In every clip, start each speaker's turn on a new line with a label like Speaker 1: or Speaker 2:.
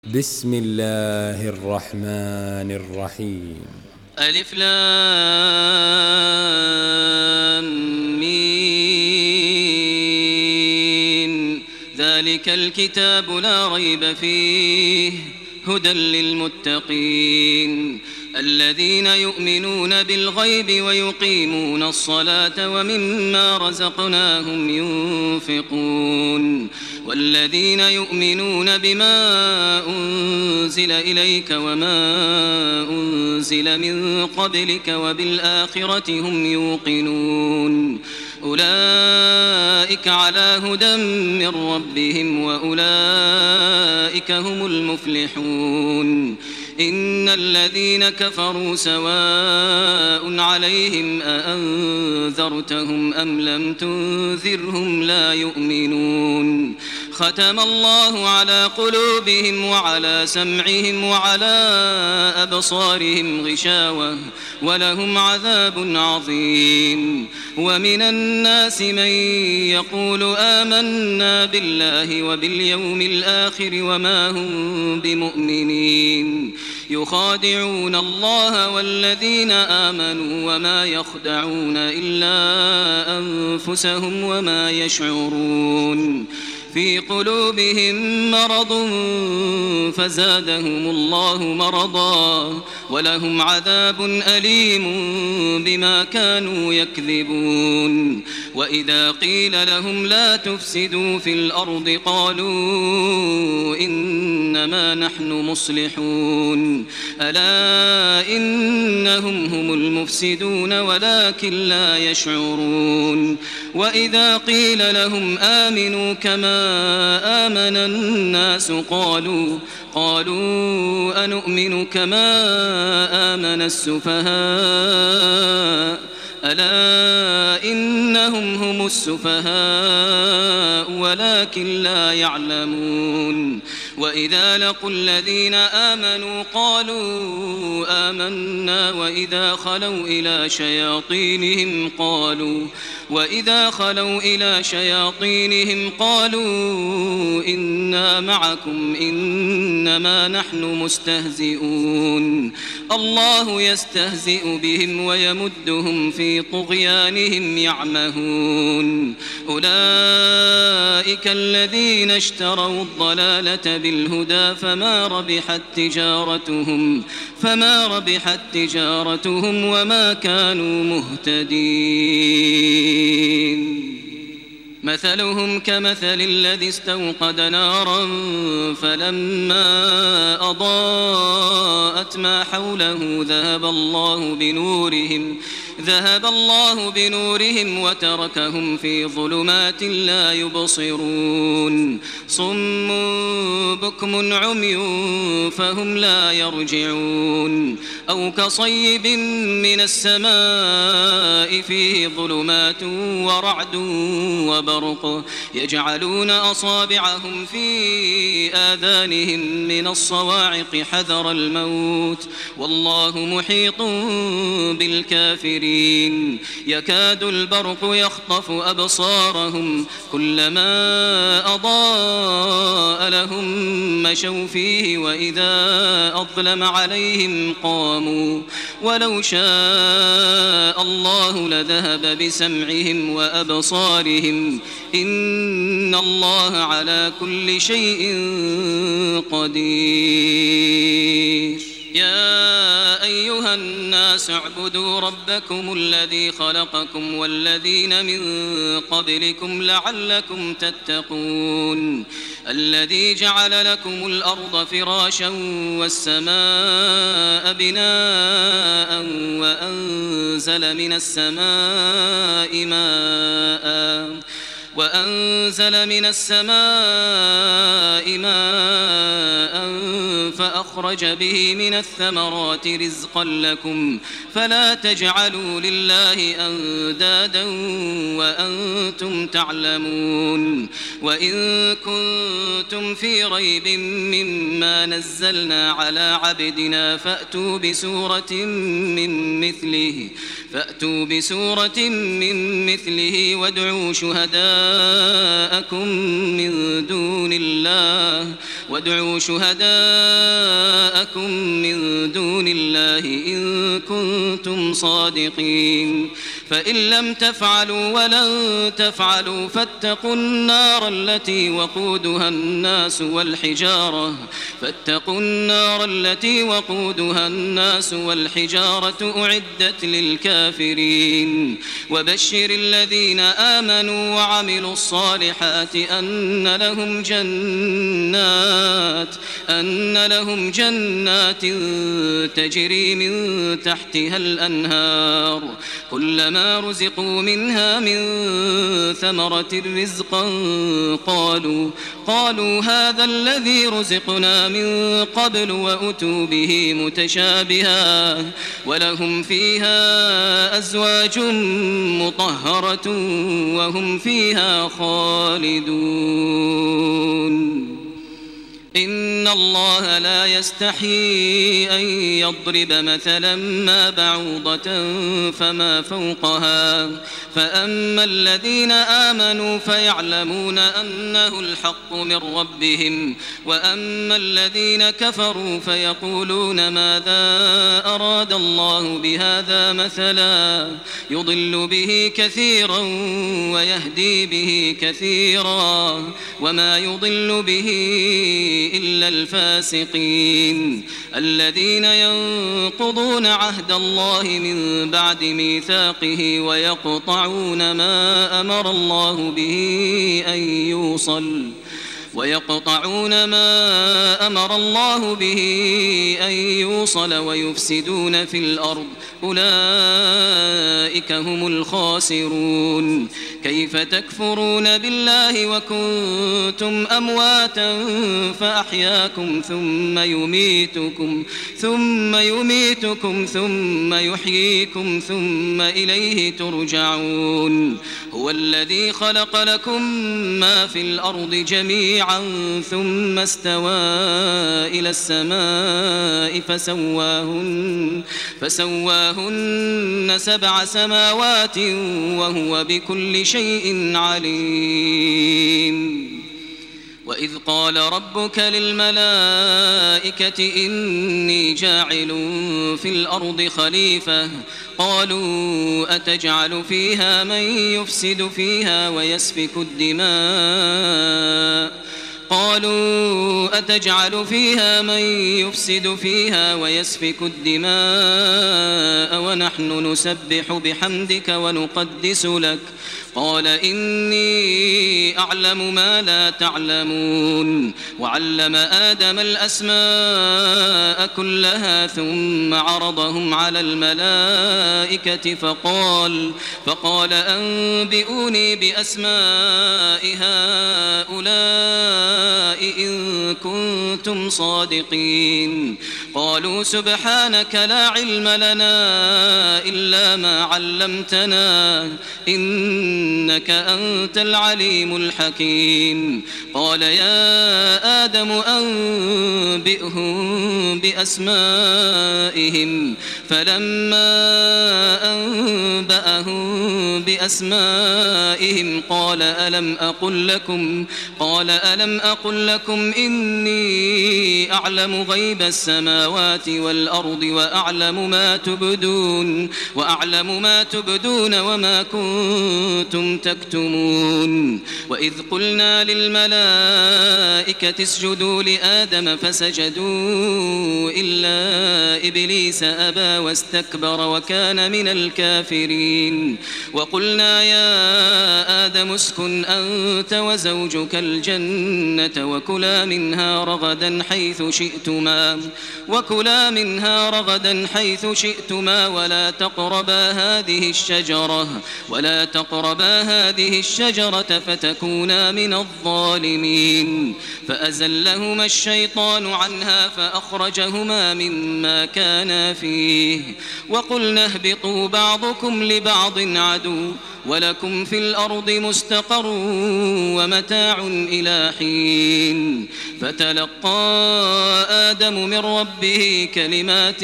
Speaker 1: بسم الله الرحمن الرحيم.
Speaker 2: ألف لام ميم. ذلك الكتاب لا ريب فيه هدى للمتقين الذين يؤمنون بالغيب ويقيمون الصلاة ومما رزقناهم ينفقون والذين يؤمنون بما أنزل إليك وما أنزل من قبلك وبالآخرة هم يوقنون أولئك على هدى من ربهم وأولئك هم المفلحون إن الذين كفروا سواء عليهم أأنذرتهم أم لم تنذرهم لا يؤمنون ختم الله على قلوبهم وعلى سمعهم وعلى أبصارهم غشاوة ولهم عذاب عظيم ومن الناس من يقول آمنا بالله وباليوم الآخر وما هم بمؤمنين يخادعون الله والذين آمنوا وما يخدعون إلا أنفسهم وما يشعرون في قلوبهم مرض فزادهم الله مرضا ولهم عذاب أليم بما كانوا يكذبون وإذا قيل لهم لا تفسدوا في الأرض قالوا إنما نحن مصلحون ألا إنهم هم المفسدون ولكن لا يشعرون وإذا قيل لهم آمنوا كما آمن الناس قالوا أنؤمن كما آمن السفهاء ألا إنهم هم السفهاء ولكن لا يعلمون وإذا لقوا الذين آمنوا قالوا آمنا وإذا خلوا إلى شياطينهم قالوا إنا معكم إنما نحن مستهزئون الله يستهزئ بهم ويمدهم في طغيانهم يعمهون أولئك الذين اشتروا الضلالة بالهدى فما ربحت تجارتهم وما كانوا مهتدين مثلهم كمثل الذي استوقد نارا فلما أضاءت ما حوله ذهب الله بنورهم وتركهم في ظلمات لا يبصرون صم بكم عمي فهم لا يرجعون أو كصيب من السماء فيه ظلمات ورعد وبرق يجعلون أصابعهم في آذانهم من الصواعق حذر الموت والله محيط بالكافرين يكاد البرق يخطف أبصارهم كلما أضاء لهم مشوا فيه وإذا أظلم عليهم قاموا ولو شاء الله لذهب بسمعهم وأبصارهم إن الله على كل شيء قدير يا أيها الناس اعبدوا ربكم الذي خلقكم والذين من قبلكم لعلكم تتقون الذي جعل لكم الأرض فراشا والسماء بناء وأنزل من السماء ماء فأخرج به من الثمرات رزقا لكم فلا تجعلوا لله أندادا وأنتم تعلمون وإن كنتم في ريب مما نزلنا على عبدنا فأتوا بسورة من مثله وادعوا شهداءكم من دون الله إن كنتم صادقين فإن لم تفعلوا ولن تفعلوا فاتقوا النار التي وقودها الناس والحجارة أعدت للكافرين وبشر الذين آمنوا وعملوا الصالحات أن لهم جنات تجري من تحتها الأنهار كلما رزقوا منها من ثمرة رزقا قالوا هذا الذي رزقنا من قبل وأتوا به متشابها ولهم فيها أزواج مطهرة وهم فيها خالدون إن الله لا يستحيي أن يضرب مثلا ما بعوضة فما فوقها فأما الذين آمنوا فيعلمون أنه الحق من ربهم وأما الذين كفروا فيقولون ماذا أراد الله بهذا مثلا يضل به كثيرا ويهدي به كثيرا وما يضل به إلا الفاسقين الذين ينقضون عهد الله من بعد ميثاقه ويقطعون ما أمر الله به أن يوصل ويفسدون في الأرض أولئك هم الخاسرون كيف تكفرون بالله وكنتم أمواتا فأحياكم ثم يميتكم ثم يحييكم ثم إليه ترجعون هو الذي خلق لكم ما في الأرض جميعا ثم استوى إلى السماء فسواهن 7 سماوات وهو بكل شيء عليم وإذ قال ربك للملائكة إني جاعل في الأرض خليفة قالوا أتجعل فيها من يفسد فيها ويسفك الدماء ونحن نسبح بحمدك ونقدس لك قال إني أعلم ما لا تعلمون وعلم آدم الأسماء كلها ثم عرضهم على الملائكة فقال أنبئوني بأسماء هؤلاء إن كنتم صادقين قالوا سبحانك لا علم لنا إلا ما علمتنا إنك أنت العليم الحكيم قال يا آدم أنبئهم بأسمائهم فلما أنبأهم بأسمائهم قال ألم أقل لكم إني أعلم غيب السماوات والأرض وأعلم ما تبدون وما كنتم تكتمون وإذ قلنا للملائكة اسجدوا لآدم فسجدوا إلا إبليس أبى واستكبر وكان من الكافرين وقلنا يا آدم اسكن أنت وزوجك الجنة وكلا منها رغدا حيث شئتما ولا تقربا هذه الشجرة فتكونا من الظالمين فأزلهما الشيطان عنها فأخرجهما مما كانا فيه وقلنا اهبطوا بعضكم لبعض عدو ولكم في الأرض مستقر ومتاع إلى حين فتلقى آدم من ربه كلمات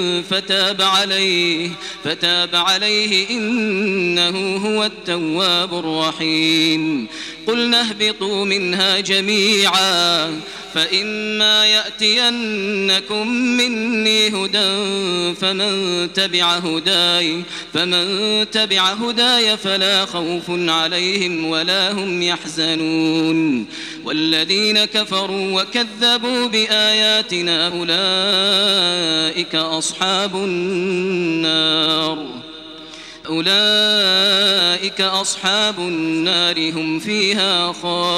Speaker 2: فتاب عليه إنه هو التواب الرحيم قلنا اهبطوا منها جميعا فإما يأتينكم مني هدى فمن تبع هداي فلا خوف عليهم ولا هم يحزنون والذين كفروا وكذبوا بآياتنا أولئك أصحاب النار هم فيها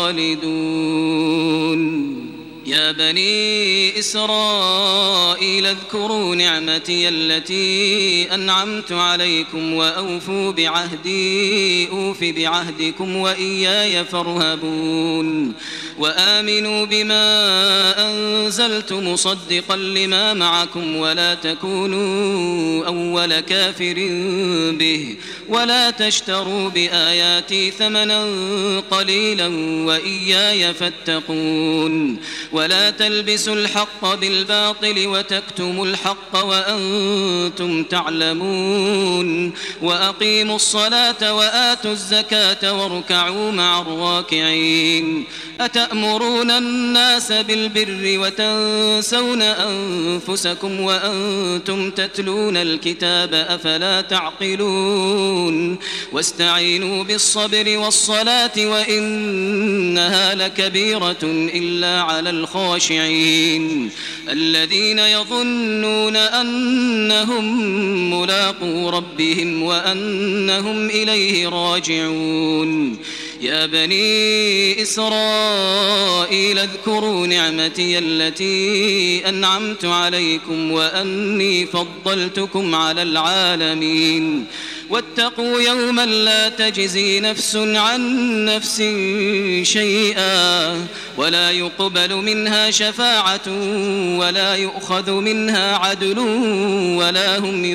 Speaker 2: خالدون يا بني إسرائيل اذكروا نعمتي التي أنعمت عليكم وأوفوا بعهدي أوف بعهدكم وإياي فارهبون وآمنوا بما أنزلت مصدقا لما معكم ولا تكونوا أول كافر به ولا تشتروا بآياتي ثمنا قليلا وإياي فاتقون ولا تلبسوا الحق بالباطل وتكتموا الحق وأنتم تعلمون وأقيموا الصلاة وآتوا الزكاة واركعوا مع الراكعين أتأمرون الناس بالبر وتنسون أنفسكم وأنتم تتلون الكتاب أفلا تعقلون واستعينوا بالصبر والصلاة وإنها لكبيرة إلا على الخاشعين الذين يظنون أنهم ملاقو ربهم وأنهم إليه راجعون يا بني إسرائيل اذكروا نعمتي التي أنعمت عليكم وأني فضلتكم على العالمين واتقوا يوما لا تجزي نفس عن نفس شيئا ولا يقبل منها شفاعة ولا يؤخذ منها عدل ولا هم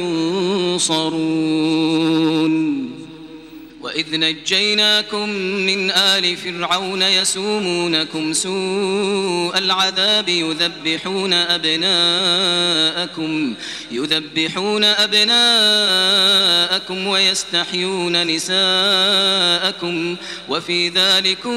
Speaker 2: ينصرون وإذ نجيناكم من آل فرعون يسومونكم سوء العذاب يذبحون أبناءكم ويستحيون نساءكم وفي ذلكم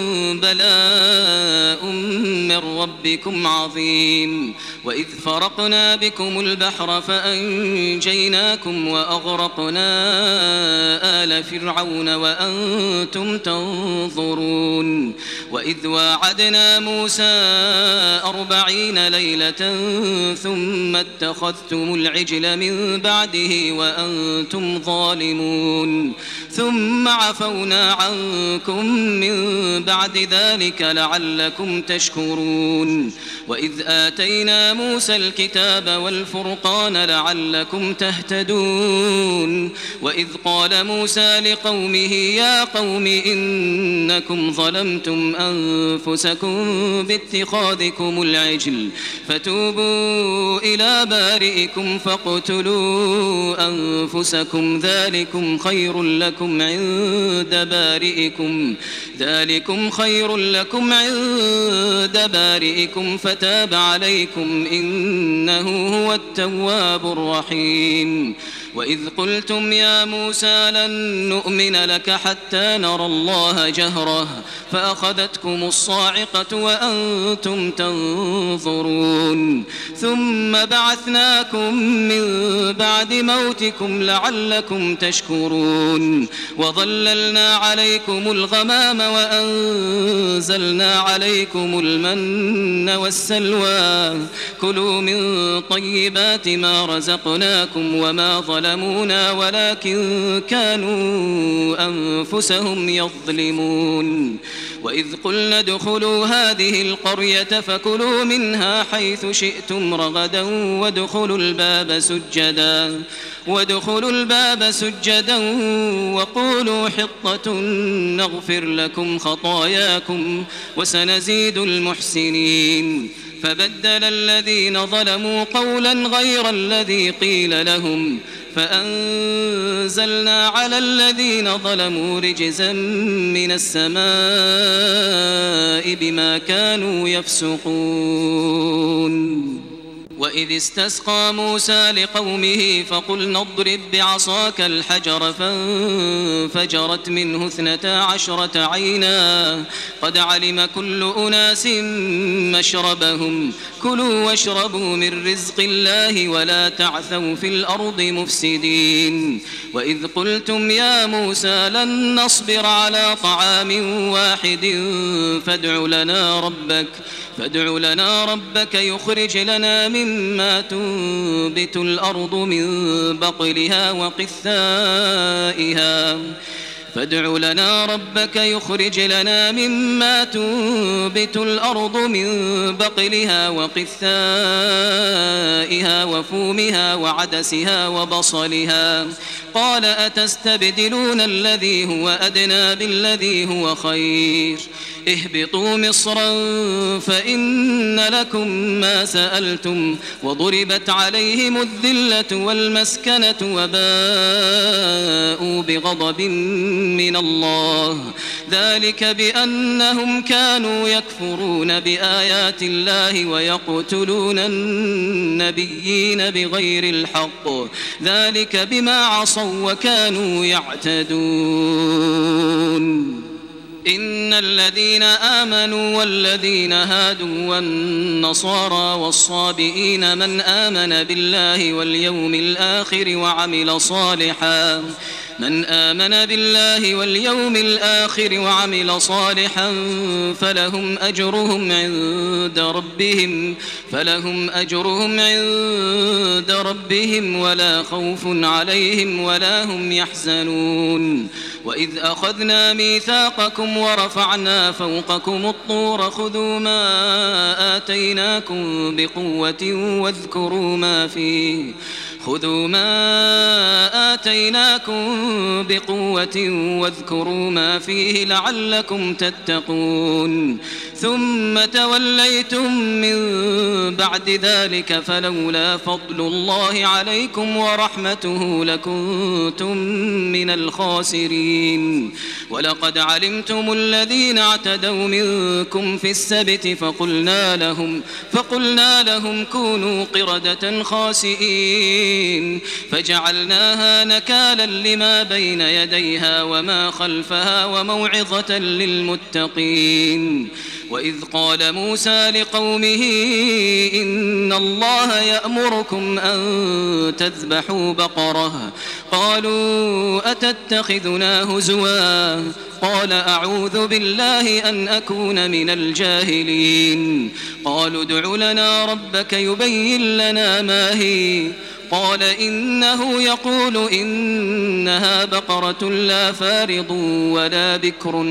Speaker 2: بلاء من ربكم عظيم وإذ فرقنا بكم البحر فأنجيناكم وأغرقنا آل فرعون وأنتم تنظرون وإذ واعدنا موسى 40 ليلة ثم اتخذتم العجل من بعده وأنتم ظالمون ثم عفونا عنكم من بعد ذلك لعلكم تشكرون وإذ آتينا موسى الكتاب والفرقان لعلكم تهتدون وإذ قال موسى لقومه يا قوم إنكم ظلمتم أنفسكم باتخاذكم العجل فتوبوا إلى بارئكم فاقتلوا أنفسكم ذلكم خير لكم عند بارئكم فتاب عليكم إنه هو التواب الرحيم وإذ قلتم يا موسى لن نؤمن لك حتى نرى الله جهرة فأخذتكم الصاعقة وأنتم تنظرون ثم بعثناكم من بعد موتكم لعلكم تشكرون وظللنا عليكم الغمام وأنزلنا عليكم المن والسلوى كلوا من طيبات ما رزقناكم وما ظلمونا ولكن كانوا أنفسهم يظلمون وإذ قلنا ادخلوا هذه القرية فكلوا منها حيث شئتم رغدا وادخلوا الباب سجدا وقولوا حطة نغفر لكم خطاياكم وسنزيد المحسنين فبدل الذين ظلموا قولا غير الذي قيل لهم فأنزلنا على الذين ظلموا رجزا من السماء بما كانوا يفسقون. وإذ استسقى موسى لقومه فقلنا اضرب بعصاك الحجر فانفجرت منه 12 عينا قد علم كل أناس مشربهم كلوا واشربوا من رزق الله ولا تعثوا في الأرض مفسدين. وإذ قلتم يا موسى لن نصبر على طعام واحد فادع لنا ربك يخرج لنا مما تنبت الأرض من بقلها وقثائها وفومها وعدسها وبصلها قال أتستبدلون الذي هو أدنى بالذي هو خير اهبطوا مصرا فإن لكم ما سألتم وضربت عليهم الذلة والمسكنة وباءوا بغضب من الله ذلك بأنهم كانوا يكفرون بآيات الله ويقتلون النبيين بغير الحق ذلك بما عصوا وكانوا يعتدون. إن الذين آمنوا والذين هادوا والنصارى والصابئين من آمن بالله واليوم الآخر وعمل صالحا فلهم أجرهم عند ربهم ولا خوف عليهم ولا هم يحزنون. وإذ أخذنا ميثاقكم ورفعنا فوقكم الطور خذوا ما آتيناكم بقوة واذكروا ما فيه لعلكم تتقون. ثم توليتم من بعد ذلك فلولا فضل الله عليكم ورحمته لكنتم من الخاسرين. ولقد علمتم الذين اعتدوا منكم في السبت فقلنا لهم كونوا قردة خاسئين فجعلناها نكالا لما بين يديها وما خلفها وموعظة للمتقين. وإذ قال موسى لقومه إن الله يأمركم أن تذبحوا بقرة قالوا أتتخذنا هزوا قال أعوذ بالله أن أكون من الجاهلين. قالوا ادع لنا ربك يبين لنا ما هي قال إنه يقول إنها بقرة لا فارض ولا بكر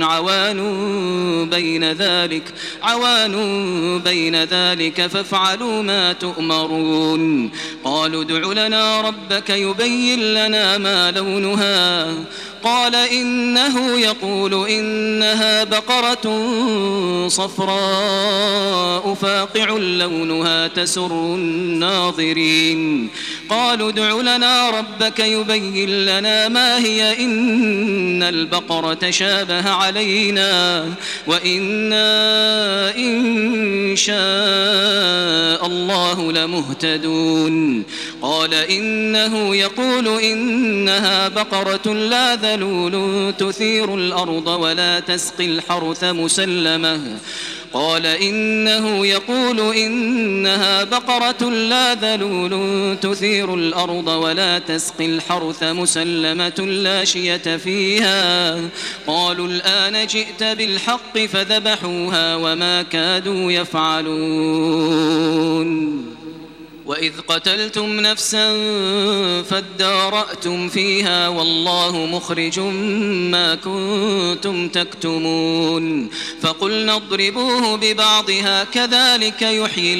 Speaker 2: عوان بين ذلك فافعلوا ما تؤمرون. قالوا ادع لنا ربك يبين لنا ما لونها قال إنه يقول إنها بقرة صفراء فاقع لونها تسر الناظرين. قالوا ادع لنا ربك يبين لنا ما هي إن البقرة شابه علينا وإنا إن شاء الله لمهتدون. قال إنه يقول إنها بقرة لا ذلول تثير الأرض ولا تسقي الحرث مسلمة قال إنه يقول إنها بقرة لا ذلول تثير الأرض ولا تسقي الحرث مسلمة لا شية فيها. قالوا الآن جئت بالحق فذبحوها وما كادوا يفعلون. وإذ قتلتم نفسا فادارأتم فيها والله مخرج ما كنتم تكتمون فقلنا اضربوه ببعضها كذلك يحيي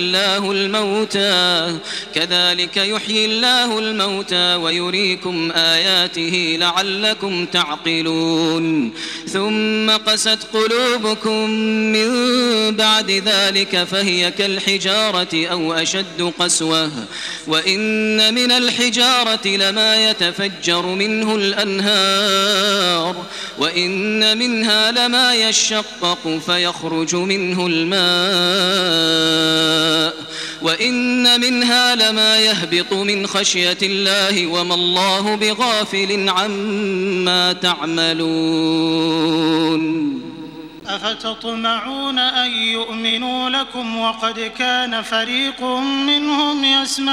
Speaker 2: الله الموتى ويريكم آياته لعلكم تعقلون ثم قست قلوبكم من بعد ذلك فهي كالحجارة أو أشد قسوة وإن من الحجارة لما يتفجر منه الأنهار وإن منها لما يشقق فيخرج منه الماء وإن منها لما يهبط من خشية الله وما الله بغافل عما تعملون
Speaker 3: أفتطمعون أن يؤمنوا لكم وقد كان فريق منهم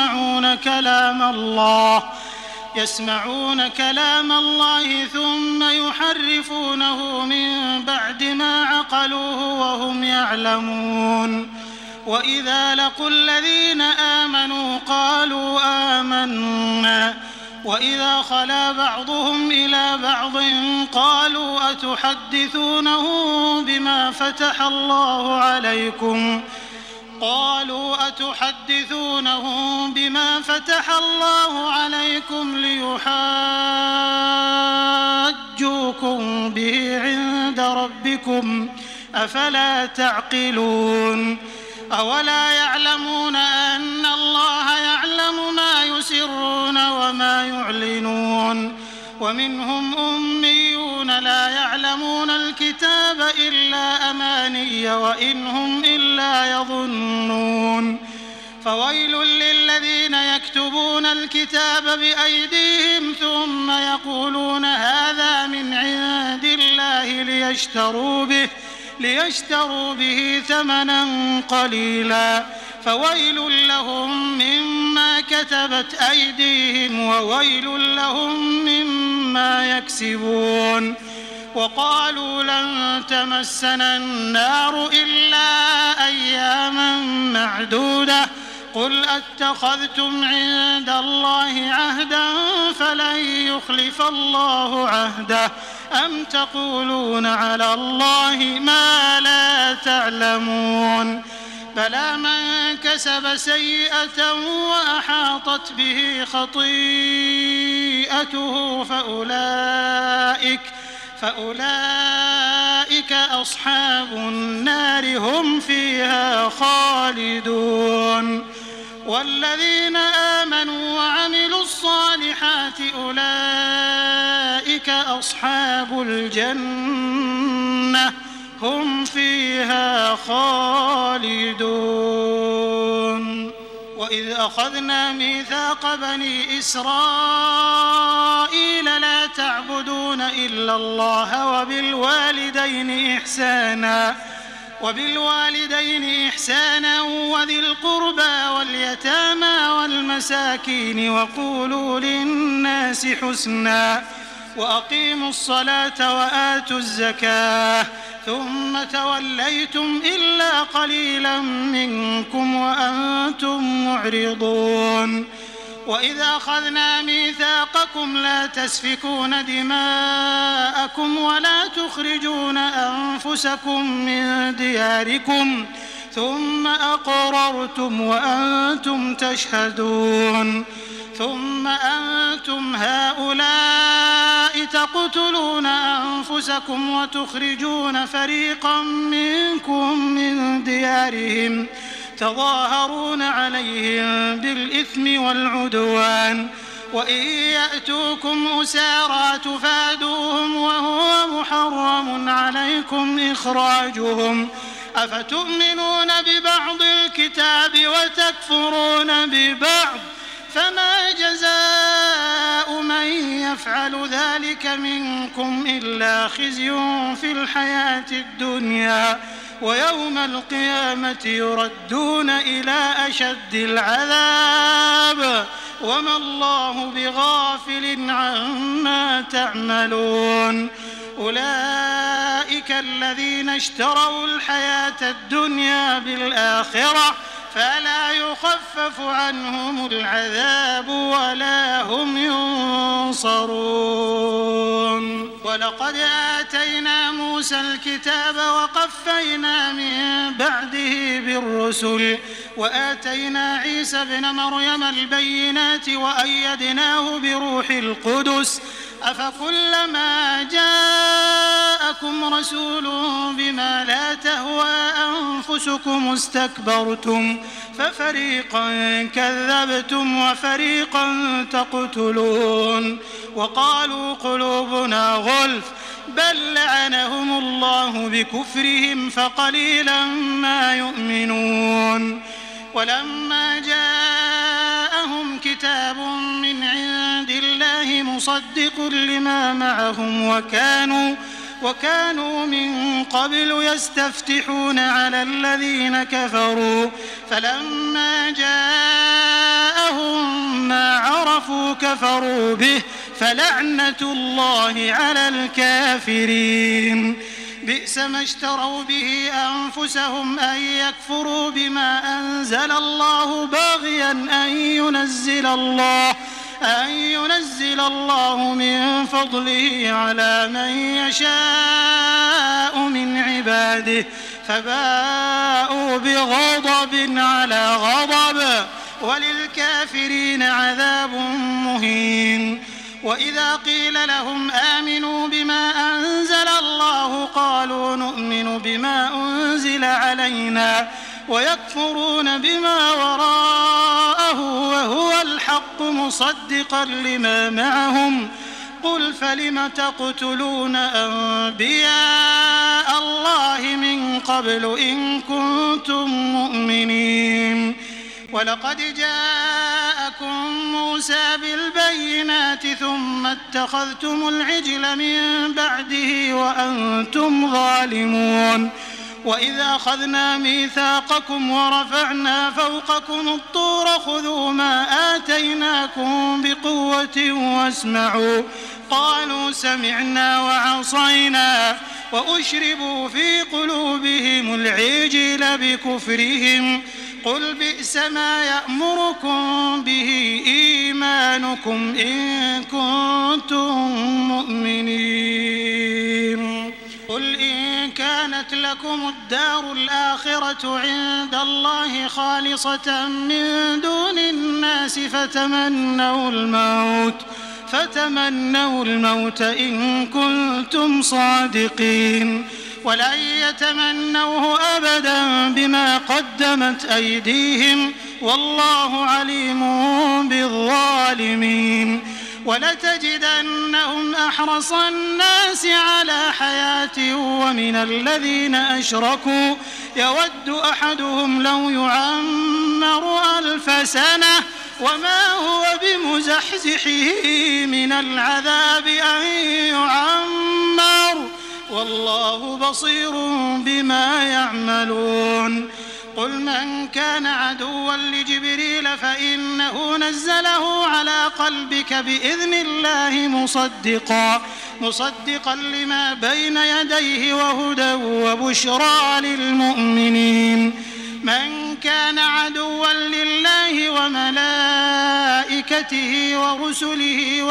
Speaker 3: يسمعون كلام الله ثم يحرفونه من بعد ما عقلوه وهم يعلمون وإذا لقوا الذين آمنوا قالوا آمنا وإذا خلا بعضهم إلى بعض قالوا أتحدثونهم بما فتح الله عليكم ليحاجوكم به عند ربكم أفلا تعقلون أولا يعلمون أن الله يعلم ما يسرون وما يعلنون ومنهم أميون لا يعلمون الكتاب إلا أماني وإن هم إلا يظنون فويل للذين يكتبون الكتاب بأيديهم ثم يقولون هذا من عند الله ليشتروا به ثمنا قليلا فويل لهم مما كتبت أيديهم وويل لهم مما يكسبون وقالوا لن تمسنا النار إلا أياما معدودة قل أتخذتم عند الله عهدا فلن يخلف الله عهده أم تقولون على الله ما لا تعلمون بلى من كسب سيئة وأحاطت به خطيئته فأولئك أصحاب النار هم فيها خالدون والذين آمنوا وعملوا الصالحات أولئك أصحاب الجنة هم فيها خالدون وإذ أخذنا ميثاق بني إسرائيل لا تعبدون إلا الله وبالوالدين إحسانا وذي القربى واليتامى والمساكين وقولوا للناس حسنا وأقيموا الصلاة وآتوا الزكاة ثم توليتم إلا قليلا منكم وأنتم معرضون وإذا أخذنا ميثاقكم لا تسفكون دماءكم ولا تخرجون أنفسكم من دياركم ثم أقررتم وأنتم تشهدون ثم أنتم هؤلاء تقتلون أنفسكم وتخرجون فريقا منكم من ديارهم تظاهرون عليهم بالإثم والعدوان وإن يأتوكم أسارى تفادوهم وهو محرم عليكم إخراجهم أفتؤمنون ببعض الكتاب وتكفرون ببعض فما جزاء من يفعل ذلك منكم إلا خزي في الحياة الدنيا ويوم القيامة يردون إلى أشد العذاب وما الله بغافل عما تعملون أولئك الذين اشتروا الحياة الدنيا بالآخرة فلا يخفف عنهم العذاب ولا هم ينصرون. ولقد آتينا موسى الكتاب وقفينا من بعده بالرسل وآتينا عيسى ابن مريم البينات وأيدناه بروح القدس أفكلما جاءكم رسول بما لا تهوى أنفسكم استكبرتم ففريقا كذبتم وفريقا تقتلون وقالوا قلوبنا غلف بل لعنهم الله بكفرهم فقليلا ما يؤمنون. ولما جاءهم كتاب من عند الله مصدق لما معهم وكانوا من قبل يستفتحون على الذين كفروا فلما جاءهم ما عرفوا كفروا به فلعنة الله على الكافرين. بئس ما اشتروا به أنفسهم أن يكفروا بما أنزل الله باغيا أن ينزل الله من فضله على من يشاء من عباده فباءوا بغضب على غضب وللكافرين عذاب مهين. وإذا قيل لهم آمنوا بما أنزل الله قالوا نؤمن بما أنزل علينا ويكفرون بما وراءه وهو الحق مصدقا لما معهم قل فلم تقتلون أنبياء الله من قبل إن كنتم مؤمنين. ولقد جاءكم موسى بالبينات ثم اتخذتم العجل من بعده وأنتم ظالمون. وإذا أخذنا ميثاقكم ورفعنا فوقكم الطور خذوا ما آتيناكم بقوة واسمعوا قالوا سمعنا وعصينا وأشربوا في قلوبهم العجل بكفرهم قل بئس ما يأمركم به إيمانكم إن كنتم مؤمنين. قل إن كانت لكم الدار الآخرة عند الله خالصة من دون الناس فتمنوا الموت إن كنتم صادقين ولن يتمنوه أبدا بما قدمت أيديهم والله عليم بالظالمين. ولتجدنهم أحرص الناس على حياة ومن الذين أشركوا يود أحدهم لو يعمر 1000 سنة وما هو بمزحزحه من العذاب أن يعمر والله بصير بما يعملون. قل من كان عدوا لجبريل فإنه نزله على قلبك بإذن الله مصدقا لما بين يديه وهدى وبشرى للمؤمنين. من كان عدوا لله وملائكته ورسله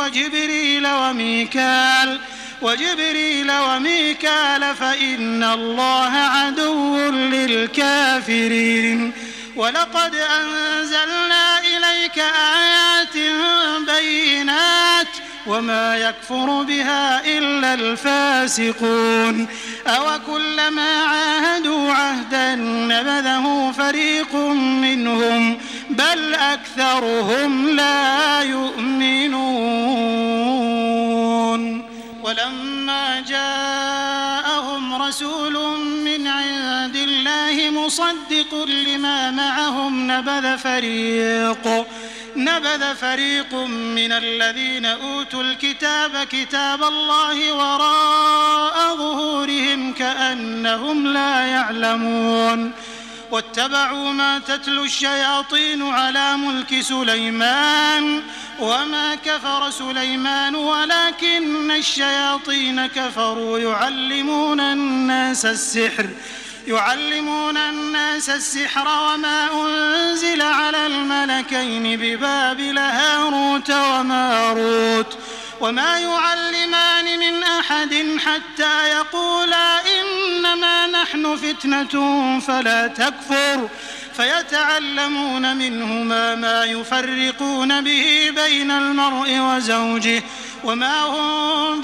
Speaker 3: وجبريل وميكال فإن الله عدو للكافرين. ولقد أنزلنا إليك آيات بينات وما يكفر بها إلا الفاسقون. أوكلما عاهدوا عهدا نبذه فريق منهم بل أكثرهم لا يؤمنون. ولما جاءهم رسول من عند الله مصدق لما معهم نبذ فريق من الذين أوتوا الكتاب كتاب الله وراء ظهورهم كأنهم لا يعلمون. واتبعوا ما تتلو الشياطين على ملك سليمان وما كفر سليمان ولكن الشياطين كفروا يعلمون الناس السحر يعلمون الناس السحر وما أنزل على الملكين ببابل هاروت وماروت وما يعلمان من أحد حتى يقولا إنما نحن فتنة فلا تكفر فيتعلمون منهما ما يفرقون به بين المرء وزوجه وما هم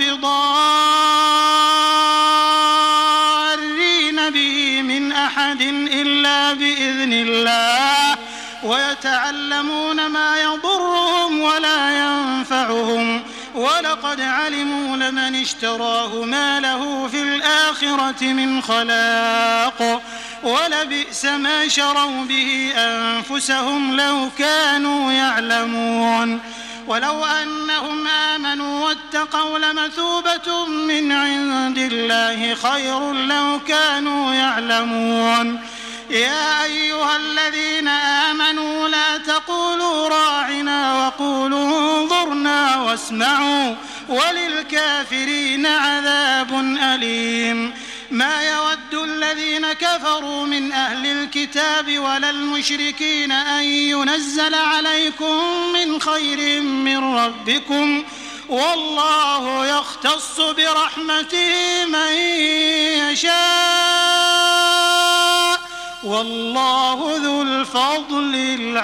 Speaker 3: بضارين به من أحد إلا بإذن الله ويتعلمون ما يضرهم ولا ينفعهم ولقد علموا لمن اشتراه ما له في الآخرة من خلاق ولبئس ما شروا به أنفسهم لو كانوا يعلمون ولو أنهم آمنوا واتقوا لمثوبة من عند الله خير لو كانوا يعلمون يا أيها الذين آمنوا لا تقولوا راعنا وقولوا انظرنا واسمعوا وللكافرين عذاب أليم ما يود الذين كفروا من أهل الكتاب ولا المشركين أن ينزل عليكم من خير من ربكم والله يختص برحمته من يشاء والله ذو الفضل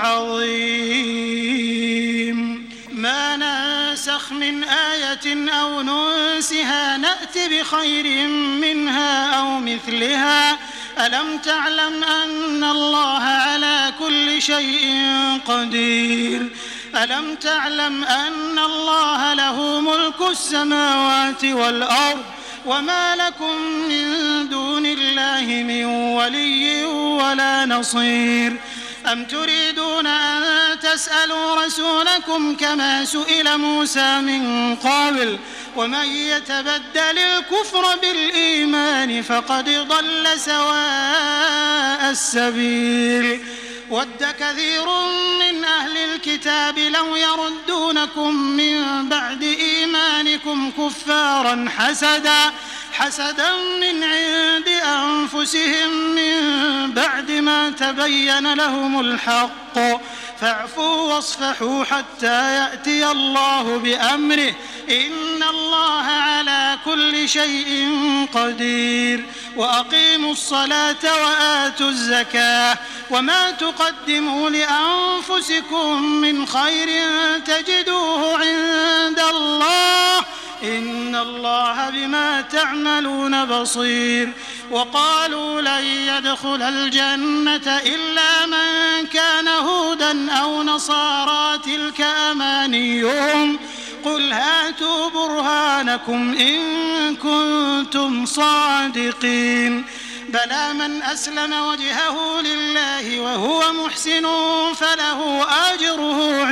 Speaker 3: العظيم ما ننسخ من آية أو ننسها نأت بخير منها أو مثلها ألم تعلم أن الله على كل شيء قدير ألم تعلم أن الله له ملك السماوات والأرض وما لكم من دون الله من ولي ولا نصير أم تريدون أن تسألوا رسولكم كما سئل موسى من قبل ومن يتبدل الكفر بالإيمان فقد ضل سواء السبيل ود كثير من أهل الكتاب لو يردونكم من بعد إيمانكم كفارا حسدا من عند أنفسهم من بعد ما تبين لهم الحق فاعفوا واصفحوا حتى يأتي الله بأمره إن الله على كل شيء قدير وأقيموا الصلاة وآتوا الزكاة وما تقدموا لأنفسكم من خير تجدوه عند الله إن الله بما تعملون بصير وقالوا لن يدخل الجنة إلا من كان هودا أو نصارى تلك أمانيهم قل هاتوا برهانكم إن كنتم صادقين بلى من أسلم وجهه لله وهو محسن فله أجره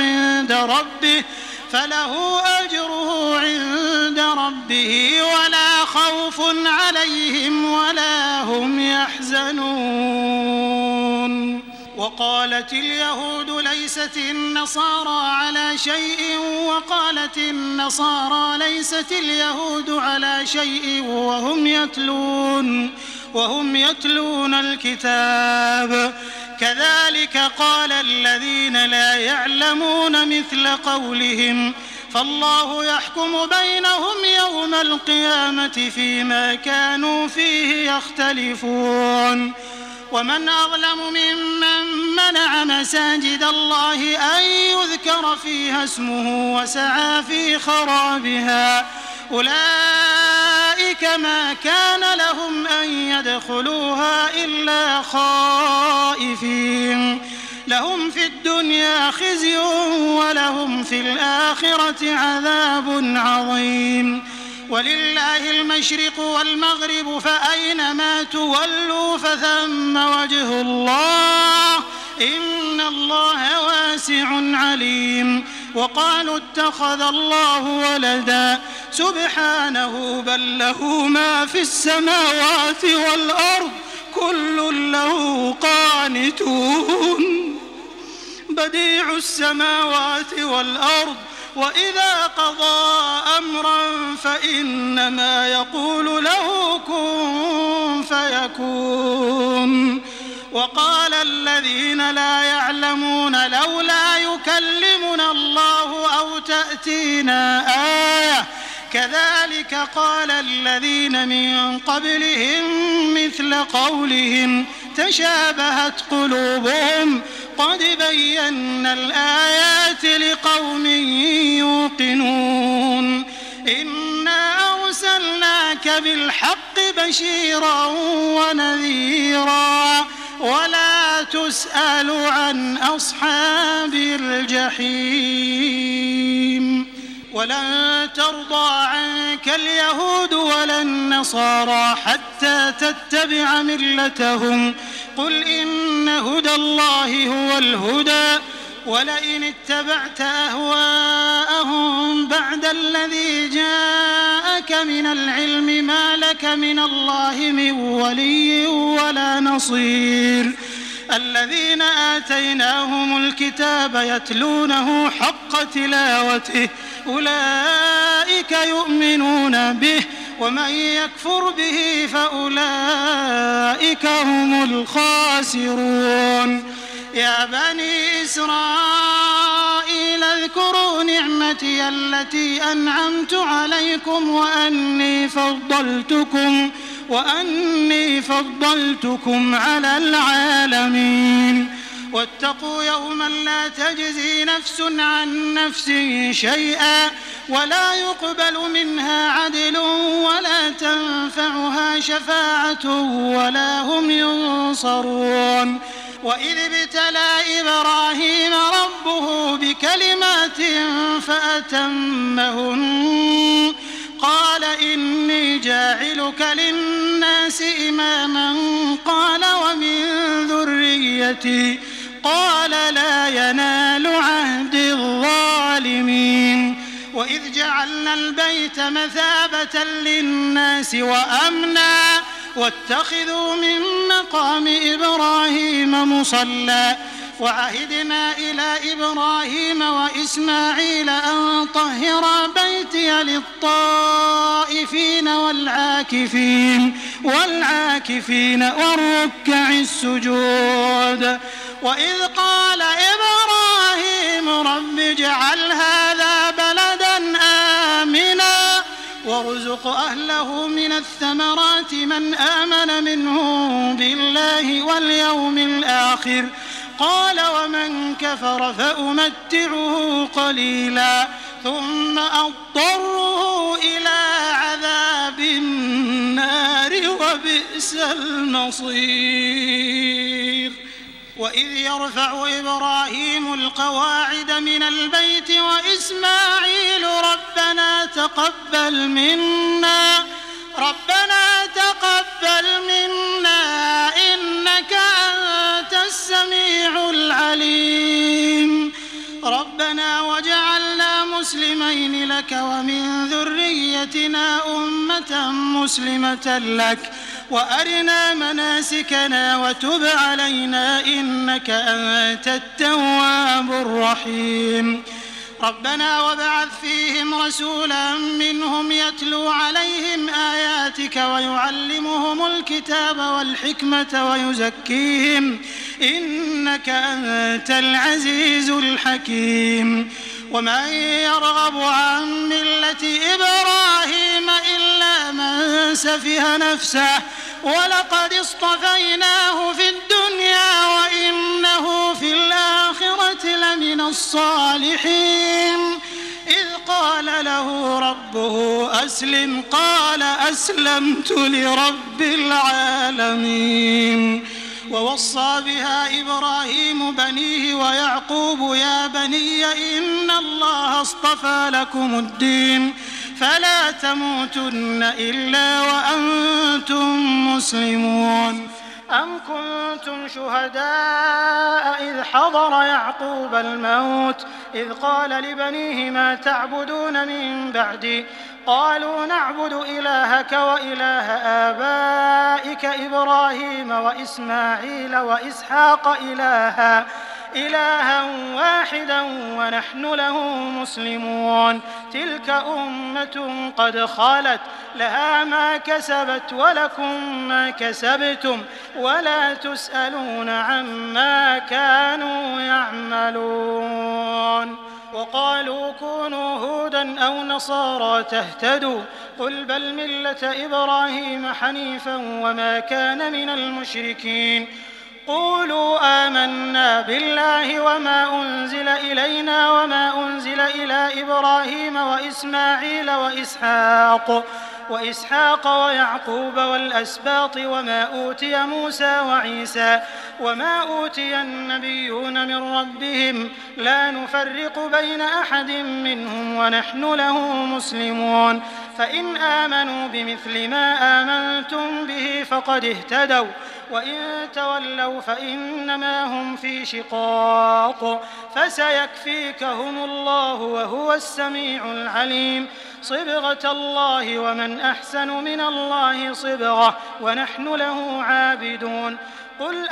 Speaker 3: عند ربه ولا خوف عليهم ولا هم يحزنون وقالت اليهود ليست النصارى على شيء وقالت النصارى ليست اليهود على شيء وهم يتلون الكتاب كذلك قال الذين لا يعلمون مثل قولهم فالله يحكم بينهم يوم القيامة فيما كانوا فيه يختلفون ومن أظلم ممن منع مساجد الله أن يذكر فيها اسمه وسعى في خرابها أولئك ما كان لهم أن يدخلوها إلا خائفين لهم في الدنيا خزي ولهم في الآخرة عذاب عظيم ولله المشرق والمغرب فأينما تولوا فثم وجه الله إن الله واسع عليم وقالوا اتخذ الله ولدا سبحانه بل له ما في السماوات والأرض كل له قانتون بديع السماوات والأرض وإذا قضى أمرا فإنما يقول له كن فيكون. وقال الذين لا يعلمون لولا يكلمنا الله أو تأتينا آية كذلك قال الذين من قبلهم مثل قولهم تشابهت قلوبهم قد بينا الآيات لقوم يوقنون. إنا أرسلناك بالحق بشيرا ونذيرا ولا تسأل عن أصحاب الجحيم. ولن ترضى عنك اليهود ولا النصارى حتى تتبع ملتهم قل إن هدى الله هو الهدى ولئن اتبعت أهواءهم بعد الذي جاءك من العلم ما لك من الله من ولي ولا نصير. الذين آتيناهم الكتاب يتلونه حق تلاوته أولئك يؤمنون به ومن يكفر به فأولئك هم الخاسرون. يا بني إسرائيل اذكروا نعمتي التي أنعمت عليكم وأني فضلتكم على العالمين. واتقوا يوما لا تجزي نفس عن نفس شيئا ولا يقبل منها عدل ولا تنفعها شفاعة ولا هم ينصرون. وإذ ابتلى إبراهيم ربه بكلمات فأتمهن قال إني جاعلك للناس إماما قال ومن ذريتي قال لا ينال عهد الظالمين. وإذ جعلنا البيت مثابة للناس وأمنا واتخذوا من مقام إبراهيم مصلى وعهدنا إلى إبراهيم وإسماعيل أن طهرا بيتي للطائفين والعاكفين والركع السجود. وإذ قال إبراهيم رب اجعل هذا بلدا آمنا وارزق أهله من الثمرات من آمن منهم بالله واليوم الآخر قال ومن كفر فأمتعه قليلا ثم أضطره إلى عذاب النار وبئس المصير. وإذ يرفع إبراهيم القواعد من البيت وإسماعيل ربنا تقبل منا إنك أنت السميع العليم. ربنا وجعلنا مسلمين لك ومن ذريتنا أمة مسلمة لك وأرنا مناسكنا وتب علينا إنك أنت التواب الرحيم. ربنا وابعث فيهم رسولا منهم يتلو عليهم آياتك ويعلمهم الكتاب والحكمة ويزكيهم إنك أنت العزيز الحكيم. ومن يرغب عن ملة إبراهيم إلا من سفه نفسه ولقد اصطفيناه في الدنيا وإنه في الآخرة لمن الصالحين. إذ قال له ربه أسلم قال أسلمت لرب العالمين. ووصى بها إبراهيم بنيه ويعقوب يا بني إن الله اصطفى لكم الدين فلا تموتن إلا وأنتم مسلمون. أم كنتم شهداء إذ حضر يعقوب الموت إذ قال لبنيه ما تعبدون من بعدي قالوا نعبد إلهك وإله آبائك إبراهيم وإسماعيل وإسحاق إلها واحدا ونحن له مسلمون تلك أمة قد خلت لها ما كسبت ولكم ما كسبتم ولا تسألون عما كانوا يعملون وقالوا كونوا هودا أو نصارى تهتدوا قل بل ملة إبراهيم حنيفا وما كان من المشركين قولوا آمنا بالله وما أنزل إلينا وما أنزل إلى إبراهيم وإسماعيل وإسحاق ويعقوب والأسباط وما أوتي موسى وعيسى وما أوتي النبيون من ربهم لا نفرق بين أحد منهم ونحن له مسلمون فإن آمنوا بمثل ما آمنتم به فقد اهتدوا وإن تولوا فإنما هم في شقاق فسيكفيكهم الله وهو السميع العليم صبغة الله ومن أحسن من الله صبغة ونحن له عابدون قل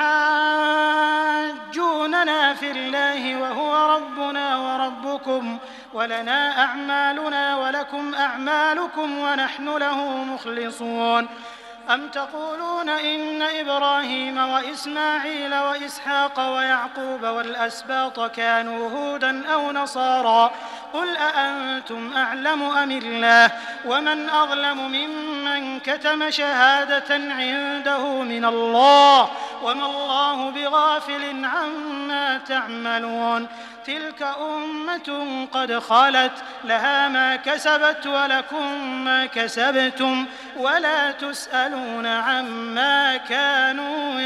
Speaker 3: أتحاجوننا في الله وهو ربنا وربكم ولنا أعمالنا ولكم أعمالكم ونحن له مخلصون أم تقولون إن إبراهيم وإسماعيل وإسحاق ويعقوب والأسباط كانوا هودا أو نصارى قل أأنتم أعلم أم الله ومن أظلم ممن كتم شهادة عنده من الله وما الله بغافل عما تعملون تلك أمة قد خلت لها ما كسبت ولكم ما كسبتم ولا تسألون عما كانوا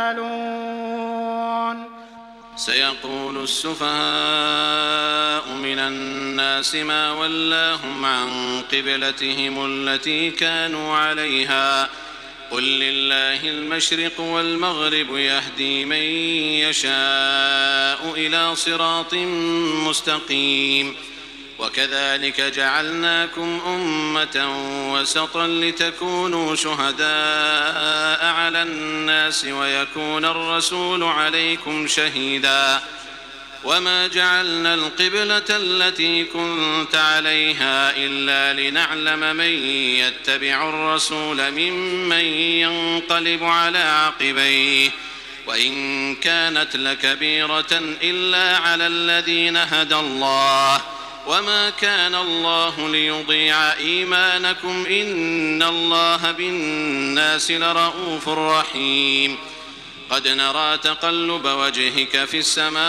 Speaker 3: يعملون
Speaker 4: سيقول السفهاء من الناس ما ولاهم عن قبلتهم التي كانوا عليها قل لله المشرق والمغرب يهدي من يشاء إلى صراط مستقيم وكذلك جعلناكم أمة وسطا لتكونوا شهداء على الناس ويكون الرسول عليكم شهيدا وما جعلنا القبلة التي كنت عليها إلا لنعلم من يتبع الرسول ممن ينقلب على عقبيه وإن كانت لكبيرة إلا على الذين هدى الله وما كان الله ليضيع إيمانكم إن الله بالناس لرؤوف رحيم قد نرى تقلب وجهك في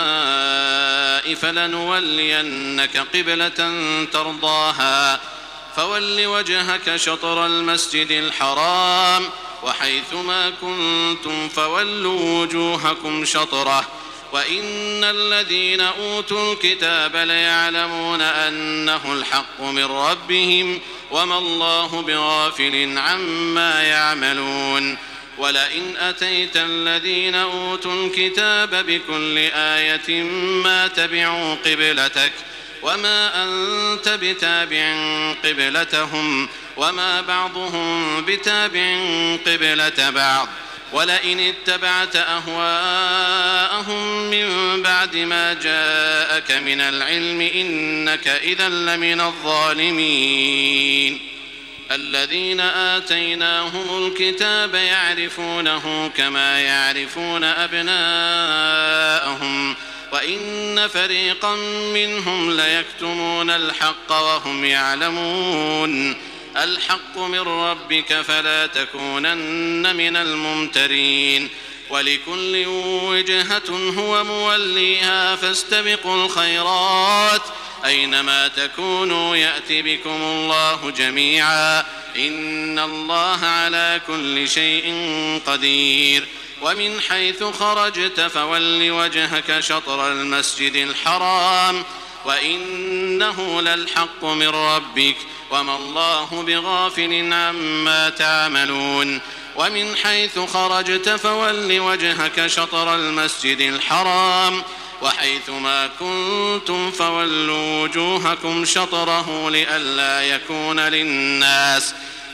Speaker 4: السماء فلنولينك قبلة ترضاها فول وجهك شطر المسجد الحرام وحيثما كنتم فولوا وجوهكم شطره وإن الذين أوتوا الكتاب ليعلمون أنه الحق من ربهم وما الله بغافل عما يعملون ولئن أتيت الذين أوتوا الكتاب بكل آية ما تبعوا قبلتك وما أنت بتابع قبلتهم وما بعضهم بتابع قبلة بعض ولئن اتبعت أهواءهم من بعد ما جاءك من العلم إنك إذا لمن الظالمين الذين آتيناهم الكتاب يعرفونه كما يعرفون أبناءهم وإن فريقا منهم ليكتمون الحق وهم يعلمون الحق من ربك فلا تكونن من الممترين ولكل وجهة هو موليها فاستبقوا الخيرات أينما تكونوا يأتي بكم الله جميعا إن الله على كل شيء قدير ومن حيث خرجت فول وجهك شطر المسجد الحرام وإنه للحق من ربك وما الله بغافل عما تعملون ومن حيث خرجت فول وجهك شطر المسجد الحرام وحيثما كنتم فولوا وجوهكم شطره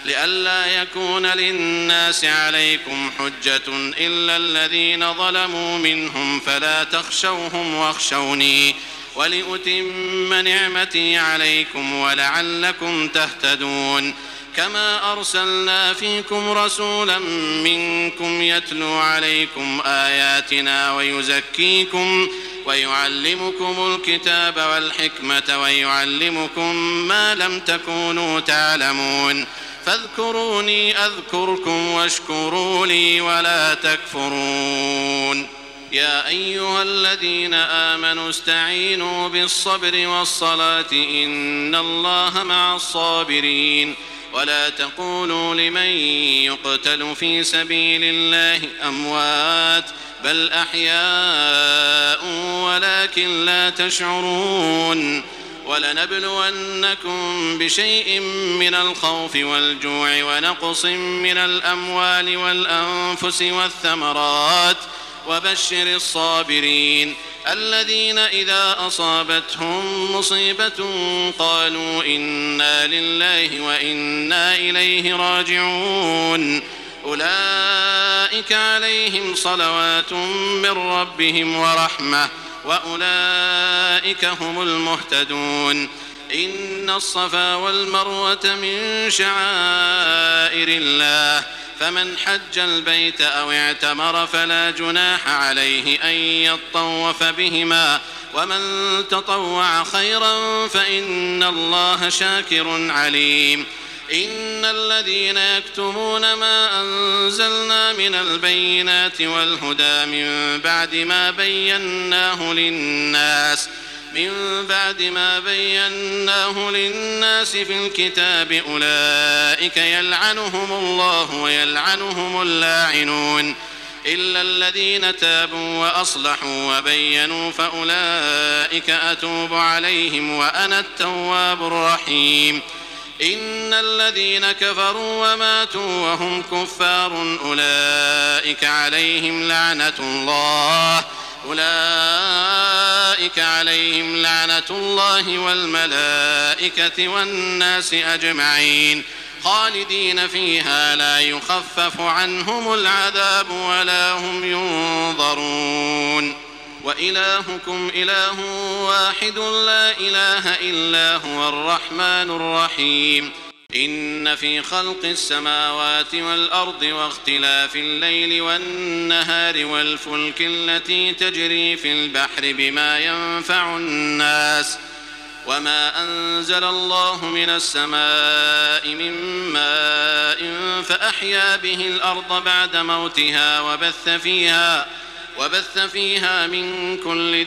Speaker 4: لئلا يكون للناس عليكم حجة إلا الذين ظلموا منهم فلا تخشوهم واخشوني ولأتم نعمتي عليكم ولعلكم تهتدون كما أرسلنا فيكم رسولا منكم يتلو عليكم آياتنا ويزكيكم ويعلمكم الكتاب والحكمة ويعلمكم ما لم تكونوا تعلمون فاذكروني أذكركم واشكروا لي ولا تكفرون يا أيها الذين آمنوا استعينوا بالصبر والصلاة إن الله مع الصابرين ولا تقولوا لمن يقتل في سبيل الله أموات بل أحياء ولكن لا تشعرون ولنبلونكم بشيء من الخوف والجوع ونقص من الأموال والأنفس والثمرات وبشر الصابرين الذين إذا أصابتهم مصيبة قالوا إنا لله وإنا إليه راجعون أولئك عليهم صلوات من ربهم ورحمة وأولئك هم المهتدون إن الصفا والمروة من شعائر الله فمن حج البيت أو اعتمر فلا جناح عليه أن يطوف بهما ومن تطوع خيرا فإن الله شاكر عليم إن الذين يكتمون ما أنزلنا من البينات والهدى من بعد ما بيناه للناس في الكتاب أولئك يلعنهم الله ويلعنهم اللاعنون إلا الذين تابوا وأصلحوا وبينوا فأولئك أتوب عليهم وأنا التواب الرحيم إن الذين كفروا وماتوا وهم كفار أولئك عليهم لعنة الله والملائكة والناس أجمعين خالدين فيها لا يخفف عنهم العذاب ولا هم ينظرون وإلهكم إله واحد لا إله إلا هو الرحمن الرحيم إن في خلق السماوات والأرض واختلاف الليل والنهار والفلك التي تجري في البحر بما ينفع الناس وما أنزل الله من السماء من ماء فأحيا به الأرض بعد موتها وبث فيها من كل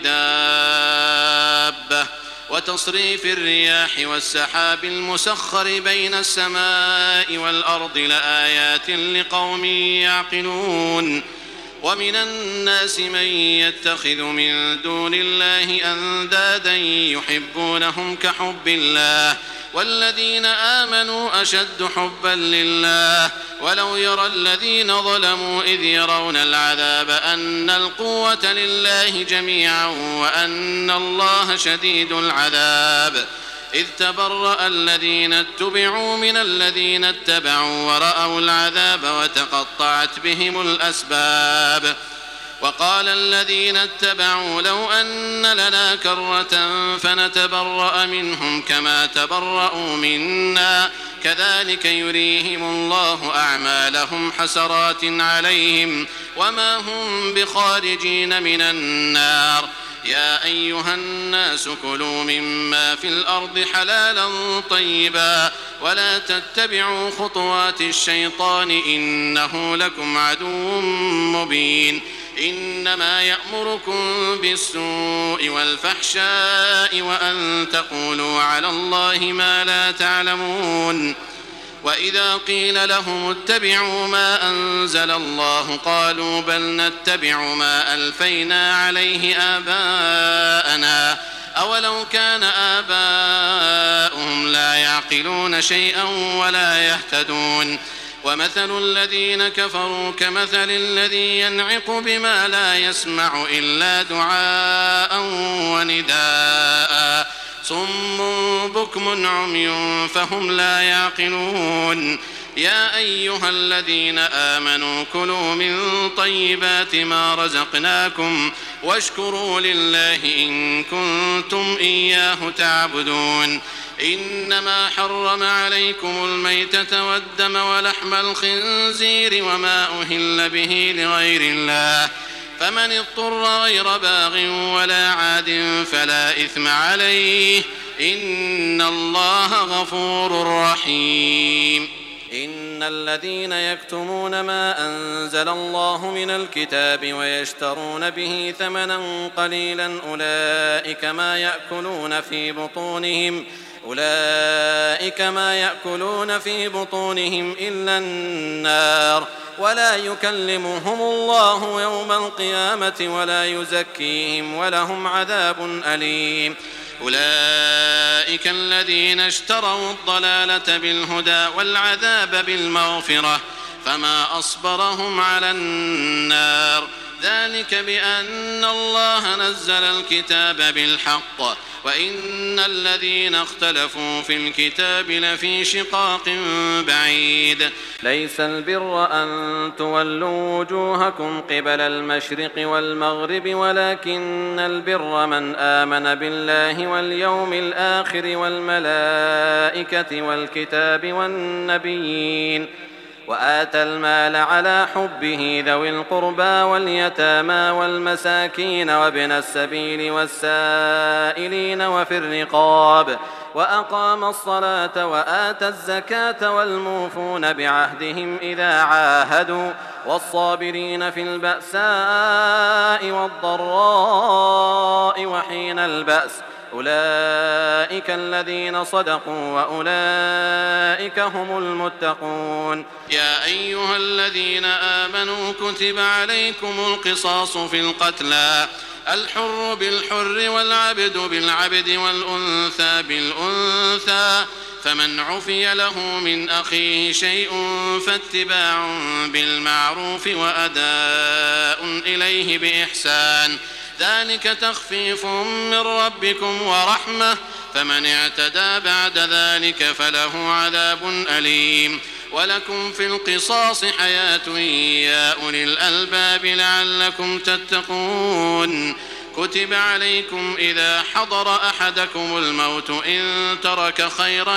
Speaker 4: دابة وتصريف الرياح والسحاب المسخر بين السماء والأرض لآيات لقوم يعقلون ومن الناس من يتخذ من دون الله أندادا يحبونهم كحب الله والذين آمنوا أشد حبا لله ولو يرى الذين ظلموا إذ يرون العذاب أن القوة لله جميعا وأن الله شديد العذاب إذ تبرأ الذين اتبعوا من الذين اتبعوا ورأوا العذاب وتقطعت بهم الأسباب وقال الذين اتبعوا لو أن لنا كرة فنتبرأ منهم كما تبرأوا منا كذلك يريهم الله أعمالهم حسرات عليهم وما هم بخارجين من النار يا أيها الناس كلوا مما في الأرض حلالا طيبا ولا تتبعوا خطوات الشيطان إنه لكم عدو مبين إنما يأمركم بالسوء والفحشاء وأن تقولوا على الله ما لا تعلمون وإذا قيل لهم اتبعوا ما أنزل الله قالوا بل نتبع ما ألفينا عليه آباءنا أولو كان آباؤهم لا يعقلون شيئا ولا يهتدون ومثل الذين كفروا كمثل الذي ينعق بما لا يسمع إلا دعاء ونداء صم بكم عمي فهم لا يعقلون يا أيها الذين آمنوا كلوا من طيبات ما رزقناكم واشكروا لله إن كنتم إياه تعبدون. إنما حرم عليكم الميتة والدم ولحم الخنزير وما أهل به لغير الله، فمن اضطر غير باغ ولا عاد فلا إثم عليه، إن الله غفور رحيم. إن الذين يكتمون ما أنزل الله من الكتاب ويشترون به ثمنا قليلا أولئك ما يأكلون في بطونهم إلا النار، ولا يكلمهم الله يوم القيامة ولا يزكيهم ولهم عذاب أليم. أولئك الذين اشتروا الضلالة بالهدى والعذاب بالمغفرة، فما أصبرهم على النار، ذلك بأن الله نزل الكتاب بالحق وإن الذين اختلفوا في الكتاب لفي شقاق بعيد. ليس البر أن تولوا وجوهكم قبل المشرق والمغرب، ولكن البر من آمن بالله واليوم الآخر والملائكة والكتاب والنبيين، وآتى المال على حبه ذوي القربى واليتامى والمساكين وابن السبيل والسائلين وفي الرقاب، وأقام الصلاة وآتى الزكاة والموفون بعهدهم إذا عاهدوا، والصابرين في البأساء والضراء وحين البأس، أولئك الذين صدقوا وأولئك هم المتقون. يا أيها الذين آمنوا كتب عليكم القصاص في القتلى، الحر بالحر والعبد بالعبد والأنثى بالأنثى، فمن عفي له من أخيه شيء فاتباع بالمعروف وأداء إليه بإحسان، ذلك تخفيف من ربكم ورحمة، فمن اعتدى بعد ذلك فله عذاب أليم. ولكم في القصاص حياة يا أولي الألباب لعلكم تتقون. كتب عليكم إذا حضر أحدكم الموت إن ترك خيرا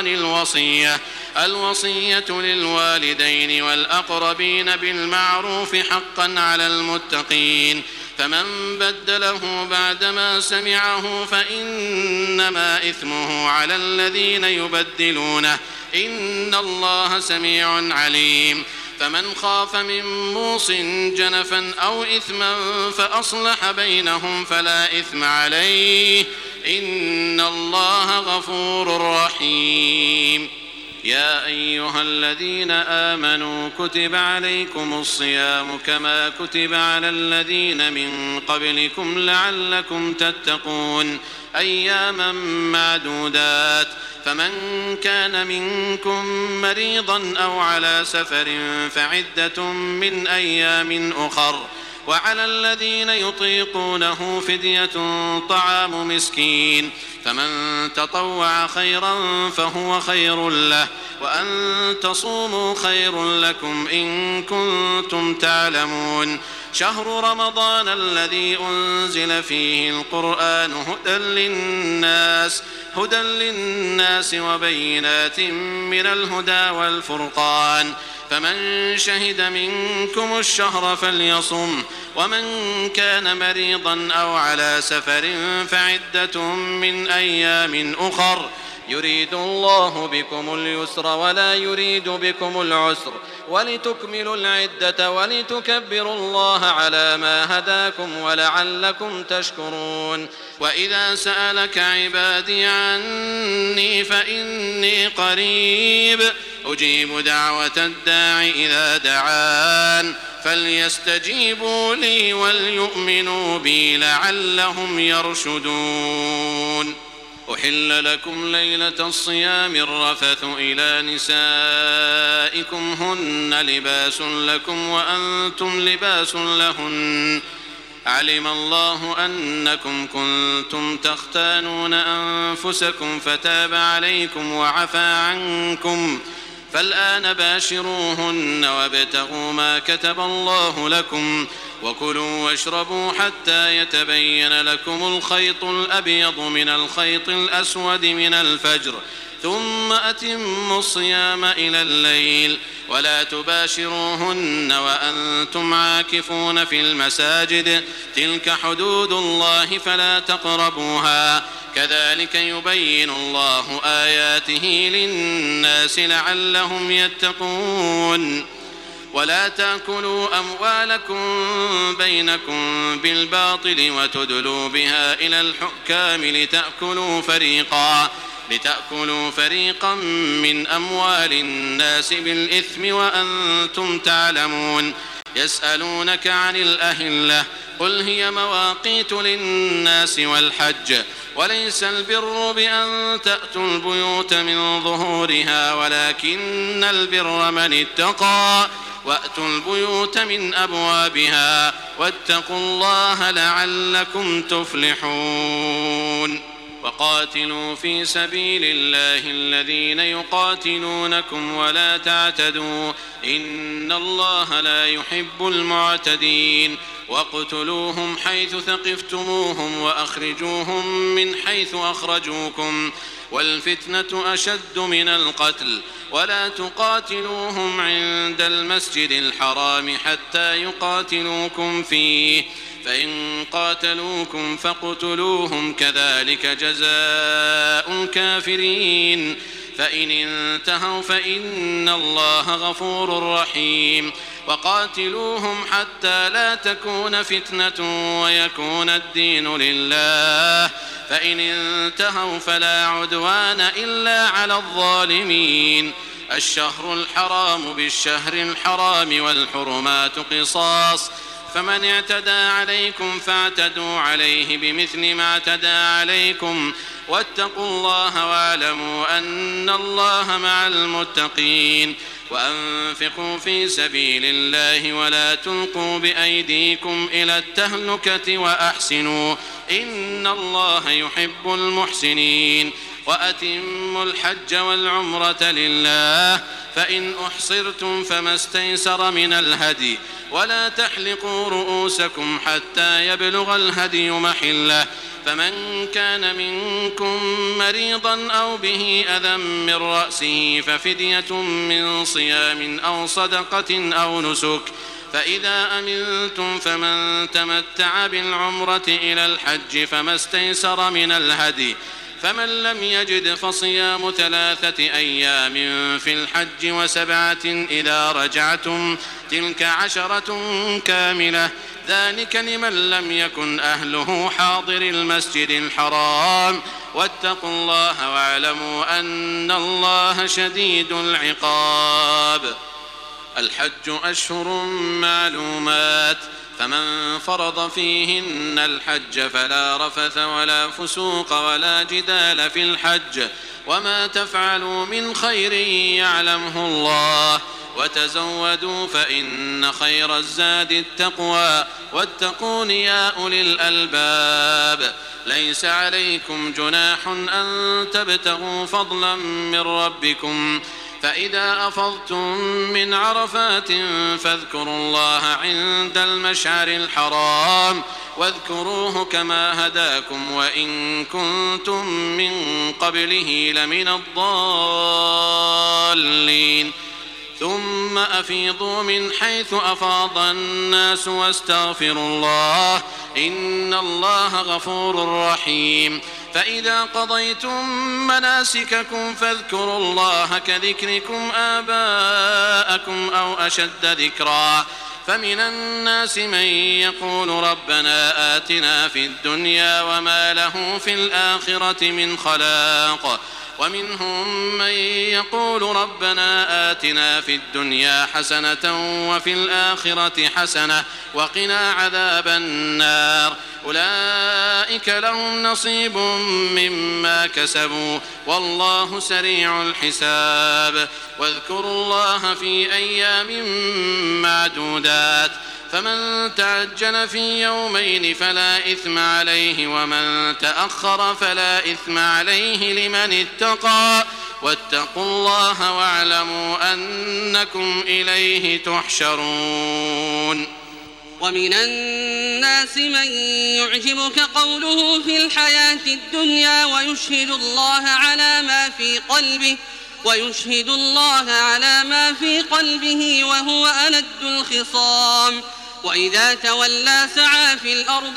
Speaker 4: الوصية للوالدين والأقربين بالمعروف حقا على المتقين، فمن بدله بعدما سمعه فإنما إثمه على الذين يبدلونه، إن الله سميع عليم. فمن خاف من موص جنفا أو إثما فأصلح بينهم فلا إثم عليه، إن الله غفور رحيم. يا أيها الذين آمنوا كتب عليكم الصيام كما كتب على الذين من قبلكم لعلكم تتقون، أياما معدودات، فمن كان منكم مريضا أو على سفر فعدة من أيام أخر، وعلى الذين يطيقونه فدية طعام مسكين، فمن تطوع خيرا فهو خير له، وأن تصوموا خير لكم إن كنتم تعلمون. شهر رمضان الذي أنزل فيه القرآن هدى للناس وبينات من الهدى والفرقان، فمن شهد منكم الشهر فليصم، ومن كان مريضا أو على سفر فعدة من أيام أخر، يريد الله بكم اليسر ولا يريد بكم العسر، ولتكملوا العدة ولتكبروا الله على ما هداكم ولعلكم تشكرون. وإذا سألك عبادي عني فإني قريب أجيب دعوة الداع إذا دعان، فليستجيبوا لي وليؤمنوا بي لعلهم يرشدون. أحل لكم ليلة الصيام الرفث إلى نسائكم هن لباس لكم وأنتم لباس لهن، علم الله أنكم كنتم تختانون أنفسكم فتاب عليكم وعفى عنكم، فالآن باشروهن وابتغوا ما كتب الله لكم وكلوا واشربوا حتى يتبين لكم الخيط الأبيض من الخيط الأسود من الفجر ثم أتموا الصيام إلى الليل ولا تباشروهن وأنتم عاكفون في المساجد تلك حدود الله فلا تقربوها كذلك يبين الله آياته للناس لعلهم يتقون ولا تأكلوا أموالكم بينكم بالباطل وتدلوا بها إلى الحكام لتأكلوا فريقا من أموال الناس بالإثم وأنتم تعلمون يسألونك عن الأهلة قل هي مواقيت للناس والحج وليس البر بأن تأتوا البيوت من ظهورها ولكن البر من اتقى وأتوا البيوت من أبوابها واتقوا الله لعلكم تفلحون وقاتلوا في سبيل الله الذين يقاتلونكم ولا تعتدوا إن الله لا يحب المعتدين واقتلوهم حيث ثقفتموهم وأخرجوهم من حيث أخرجوكم والفتنة أشد من القتل ولا تقاتلوهم عند المسجد الحرام حتى يقاتلوكم فيه فإن قاتلوكم فاقتلوهم كذلك جزاء الكافرين فإن انتهوا فإن الله غفور رحيم وقاتلوهم حتى لا تكون فتنة ويكون الدين لله فإن انتهوا فلا عدوان إلا على الظالمين الشهر الحرام بالشهر الحرام والحرمات قصاص فمن اعتدى عليكم فاعتدوا عليه بمثل ما اعتدى عليكم واتقوا الله واعلموا أن الله مع المتقين وأنفقوا في سبيل الله ولا تلقوا بأيديكم إلى التهلكة وأحسنوا إن الله يحب المحسنين وأتموا الحج والعمرة لله فإن أحصرتم فما استيسر من الهدي ولا تحلقوا رؤوسكم حتى يبلغ الهدي محله فمن كان منكم مريضا أو به أذى من رأسه ففدية من صيام أو صدقة أو نسك فإذا أمنتم فمن تمتع بالعمرة إلى الحج فما استيسر من الهدي فمن لم يجد فصيام 3 أيام في الحج و7 إذا رجعتم تلك 10 كاملة ذلك لمن لم يكن أهله حاضر المسجد الحرام واتقوا الله واعلموا أن الله شديد العقاب الحج أشهر معلومات فمن فرض فيهن الحج فلا رفث ولا فسوق ولا جدال في الحج وما تفعلوا من خير يعلمه الله وتزودوا فإن خير الزاد التقوى واتقون يا أولي الألباب ليس عليكم جناح أن تبتغوا فضلا من ربكم فإذا أفضتم من عرفات فاذكروا الله عند المشعر الحرام واذكروه كما هداكم وإن كنتم من قبله لمن الضالين ثم أفيضوا من حيث أفاض الناس واستغفروا الله إن الله غفور رحيم فإذا قضيتم مناسككم فاذكروا الله كذكركم آباءكم أو أشد ذكرا فمن الناس من يقول ربنا آتنا في الدنيا وما له في الآخرة من خلاق ومنهم من يقول ربنا آتنا في الدنيا حسنة وفي الآخرة حسنة وقنا عذاب النار أولئك لهم نصيب مما كسبوا والله سريع الحساب واذكروا الله في أيام معدودات فمن تعجل في يومين فلا إثم عليه ومن تأخر فلا إثم عليه لمن اتقى واتقوا الله واعلموا أنكم إليه تحشرون.
Speaker 2: ومن الناس من يعجبك قوله في الحياة الدنيا ويشهد الله على ما في قلبه وهو ألد الخصام. وإذا تولى سعى في الأرض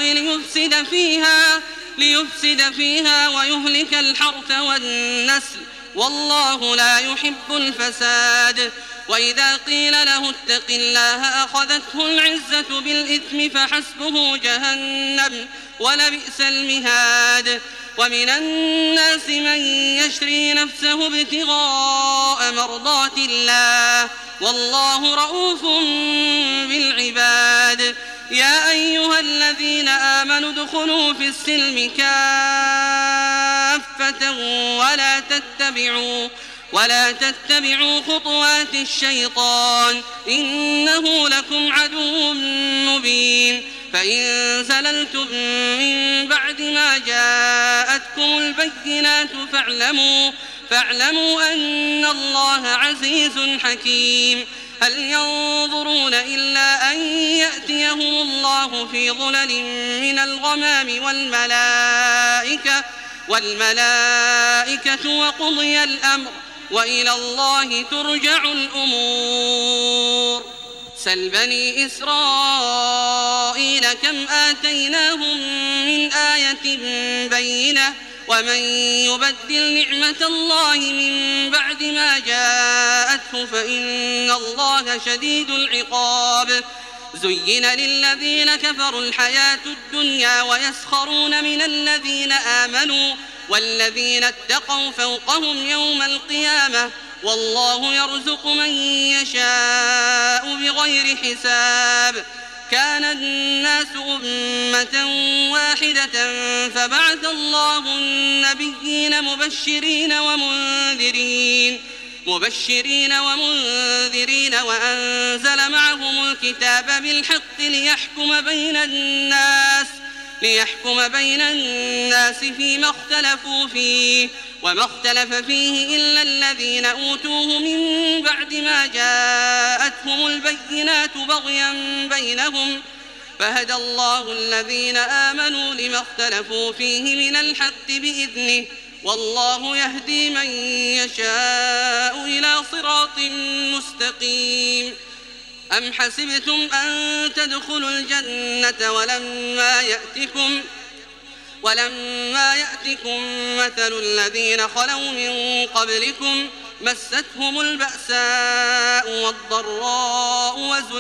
Speaker 2: ليفسد فيها ويهلك الحرث والنسل والله لا يحب الفساد. وإذا قيل له اتق الله أخذته العزة بالإثم فحسبه جهنم ولبئس المهاد. ومن الناس من يشري نفسه ابتغاء مرضات الله والله رؤوف بالعباد. يا أيها الذين آمنوا ادخلوا في السلم كافة ولا تتبعوا خطوات الشيطان إنه لكم عدو مبين. فإن زللتم من بعد ما جاءتكم البينات فاعلموا أن الله عزيز حكيم. هل ينظرون إلا أن يأتيهم الله في ظلل من الغمام والملائكة وقضي الأمر وإلى الله ترجع الأمور. سل بني إسرائيل كم آتيناهم من آية بينة ومن يبدل نعمة الله من بعد ما جاءته فإن الله شديد العقاب. زين للذين كفروا الحياة الدنيا ويسخرون من الذين آمنوا والذين اتقوا فوقهم يوم القيامة والله يرزق من يشاء بغير حساب. كان الناس أمة واحدة فبعث الله النبيين مبشرين ومنذرين وأنزل معهم الكتاب بالحق ليحكم بين الناس فيما اختلفوا فيه وما اختلف فيه إلا الذين أوتوه من بعد ما جاءتهم البينات بغيا بينهم فهدى الله الذين آمنوا لما اختلفوا فيه من الحق بإذنه والله يهدي من يشاء إلى صراط مستقيم. أم حسبتم أن تدخلوا الجنة ولما يأتكم مثل الذين خلوا من قبلكم مستهم البأساء والضراء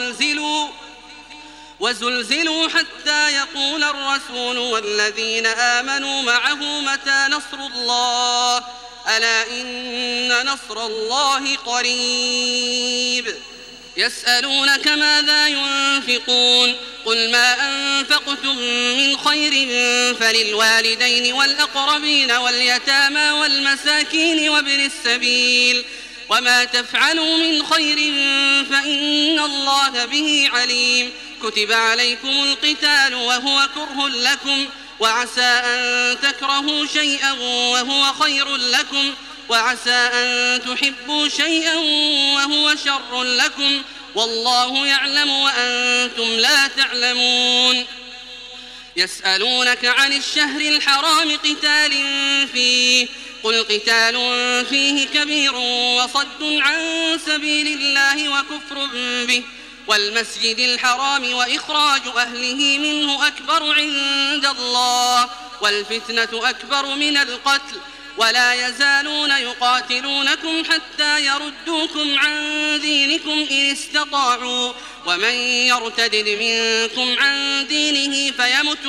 Speaker 2: وزلزلوا حتى يقول الرسول والذين آمنوا معه متى نصر الله ألا إن نصر الله قريب. يسألونك ماذا ينفقون قل ما أنفقتم من خير فللوالدين والأقربين واليتامى والمساكين وابن السبيل وما تفعلوا من خير فإن الله به عليم. كتب عليكم القتال وهو كره لكم وعسى أن تكرهوا شيئا وهو خير لكم وعسى أن تحبوا شيئا وهو شر لكم والله يعلم وأنتم لا تعلمون. يسألونك عن الشهر الحرام قتال فيه قل قتال فيه كبير وصد عن سبيل الله وكفر به والمسجد الحرام وإخراج أهله منه أكبر عند الله والفتنة أكبر من القتل ولا يزالون يقاتلونكم حتى يردوكم عن دينكم إن استطاعوا ومن يرتدد منكم عن دينه فيمت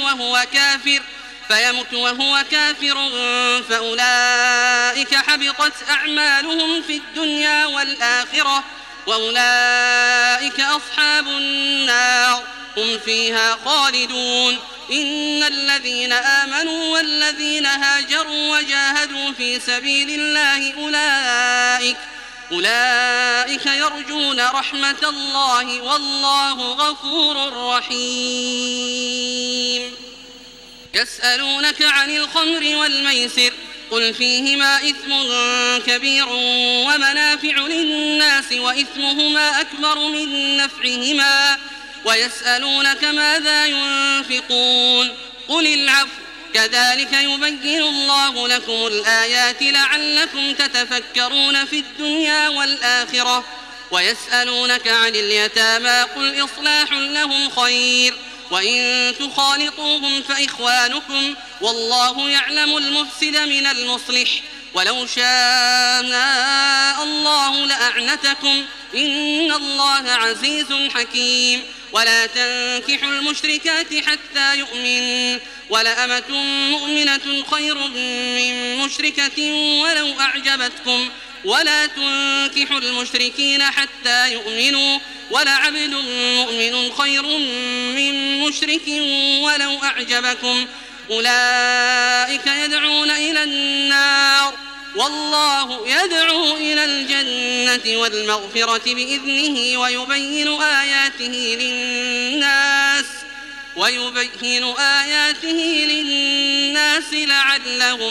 Speaker 2: وهو كافر فأولئك حبطت أعمالهم في الدنيا والآخرة وأولئك أصحاب النار هم فيها خالدون. إن الذين آمنوا والذين هاجروا وجاهدوا في سبيل الله أولئك يرجون رحمة الله والله غفور رحيم. يسألونك عن الخمر والميسر قل فيهما إثم كبير ومنافع للناس وإثمهما أكبر من نفعهما ويسألونك ماذا ينفقون قل العفو كذلك يبين الله لكم الآيات لعلكم تتفكرون في الدنيا والآخرة ويسألونك عن اليتامى قل إصلاح لهم خير وإن تخالطوهم فإخوانكم والله يعلم المفسد من المصلح ولو شاء الله لأعنتكم إن الله عزيز حكيم ولا تنكحوا المشركات حتى يؤمنوا ولأمة مؤمنة خير من مشركة ولو أعجبتكم ولا تنكحوا المشركين حتى يؤمنوا ولعبد مؤمن خير من مشرك ولو أعجبكم أولئك يدعون إلى النار والله يدعو إلى الجنة والمغفرة بإذنه ويبين آياته للناس لعلهم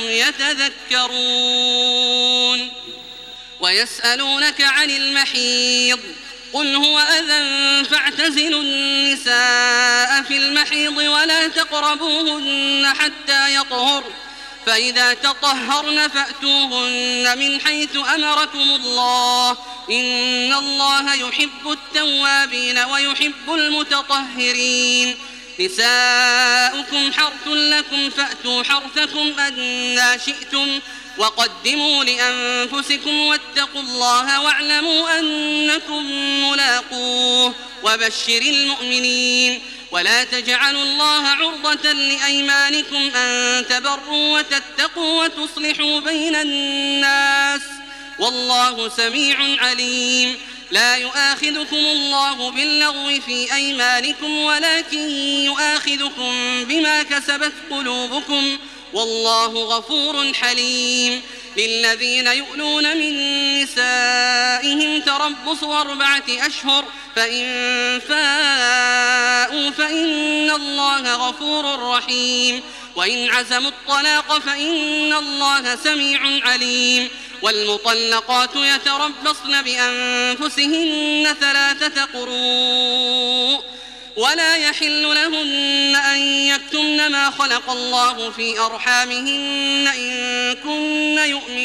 Speaker 2: يتذكرون ويسألونك عن المحيض قل هو أذى فاعتزلوا النساء في المحيض ولا تقربوهن حتى يطهرن فإذا تطهرن فأتوهن من حيث أمركم الله إن الله يحب التوابين ويحب المتطهرين نساؤكم حرث لكم فأتوا حرثكم أنى شئتم وقدموا لأنفسكم واتقوا الله واعلموا أنكم ملاقوه وبشر المؤمنين ولا تجعلوا الله عرضة لأيمانكم أن تبروا وتتقوا وتصلحوا بين الناس والله سميع عليم لا يؤاخذكم الله باللغو في أيمانكم ولكن يؤاخذكم بما كسبت قلوبكم والله غفور حليم للذين يؤلون من نسائهم تربص 4 أشهر فإن فاءوا فإن الله غفور رحيم وإن عزموا الطلاق فإن الله سميع عليم والمطلقات يتربصن بأنفسهن 3 قروء ولا يحل لهن أن يكتمن ما خلق الله في أرحامهن إن كن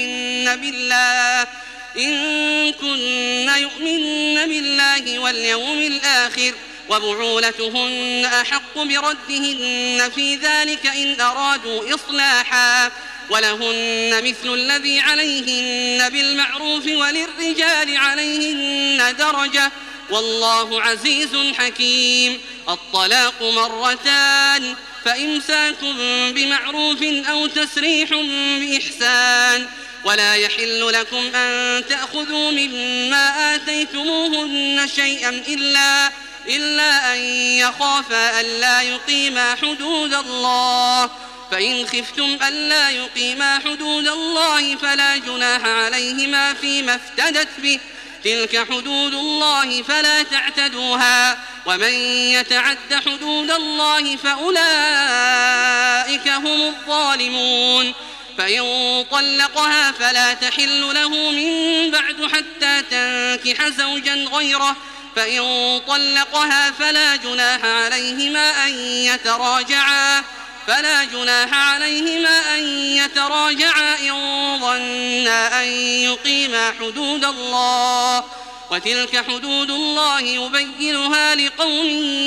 Speaker 2: يؤمن بالله واليوم الآخر وبعولتهن أحق بردهن في ذلك إن أرادوا إصلاحا ولهن مثل الذي عليهن بالمعروف وللرجال عليهن درجة والله عزيز حكيم الطلاق 2 فإمساك بمعروف أو تسريح بإحسان ولا يحل لكم أن تأخذوا مما آتيتموهن شيئا إلا أن يخافا ألا يقيما حدود الله فإن خفتم ألا يقيما حدود الله فلا جناح عليهما فيما افتدت به تلك حدود الله فلا تعتدوها ومن يتعد حدود الله فأولئك هم الظالمون فإن طلقها فلا تحل له من بعد حتى تنكح زوجا غيره فإن طلقها فلا جناح عليهما أن يتراجعا إن ظنا أن يقيما حدود الله وتلك حدود الله يبينها لقوم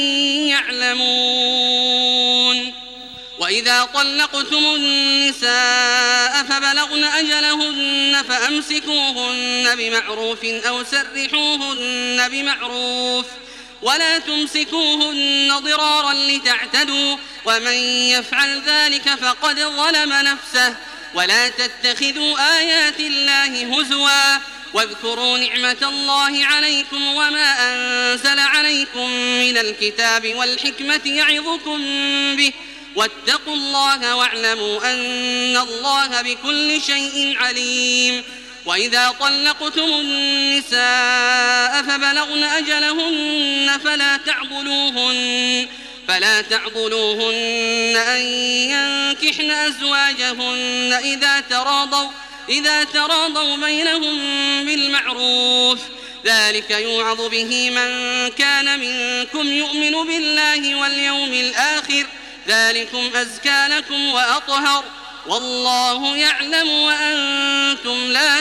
Speaker 2: يعلمون وإذا طلقتم النساء فبلغن أجلهن فأمسكوهن بمعروف أو سرحوهن بمعروف ولا تمسكوهن ضرارا لتعتدوا ومن يفعل ذلك فقد ظلم نفسه ولا تتخذوا آيات الله هزوا واذكروا نعمة الله عليكم وما أنزل عليكم من الكتاب والحكمة يعظكم به واتقوا الله واعلموا أن الله بكل شيء عليم وإذا طلقتم النساء فبلغن أجلهن فلا تعضلوهن أن ينكحن أزواجهن إذا تراضوا بينهم بالمعروف، ذلك يوعظ به من كان منكم يؤمن بالله واليوم الآخر، ذلكم أزكى لكم وأطهر، والله يعلم وأنتم لا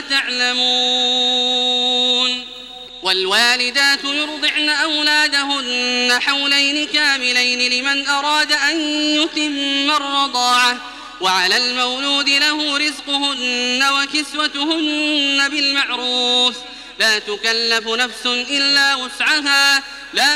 Speaker 2: تعلمون. والوالدات يرضعن أولادهن حولين كاملين لمن أراد أن يتم الرضاعة، وعلى المولود له رزقهن وكسوتهن بالمعروف، لا تكلف نفس إلا وسعها، لا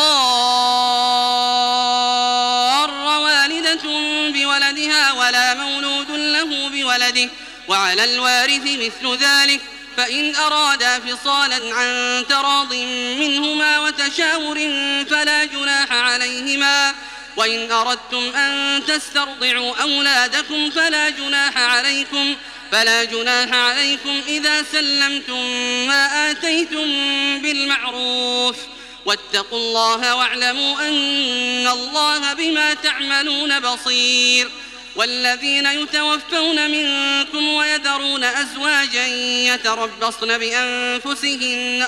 Speaker 2: تضار والدة بولدها ولا مولود له بولده، وعلى الوارث مثل ذلك، فإن أرادا فصالا عن تراض منهما وتشاور فلا جناح عليهما، وإن أردتم أن تسترضعوا أولادكم فلا جناح عليكم إذا سلمتم ما آتيتم بالمعروف، واتقوا الله واعلموا أن الله بما تعملون بصير. والذين يتوفون منكم ويذرون أزواجا يتربصن بأنفسهن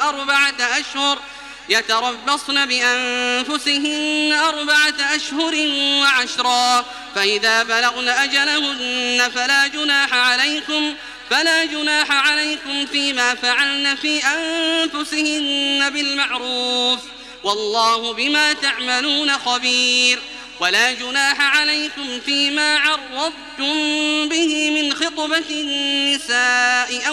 Speaker 2: 4 أشهر و10، فإذا بلغن أجلهن فلا جناح عليكم فيما فعلن في أنفسهن بالمعروف، والله بما تعملون خبير. ولا جناح عليكم فيما عرضتم به من خطبة النساء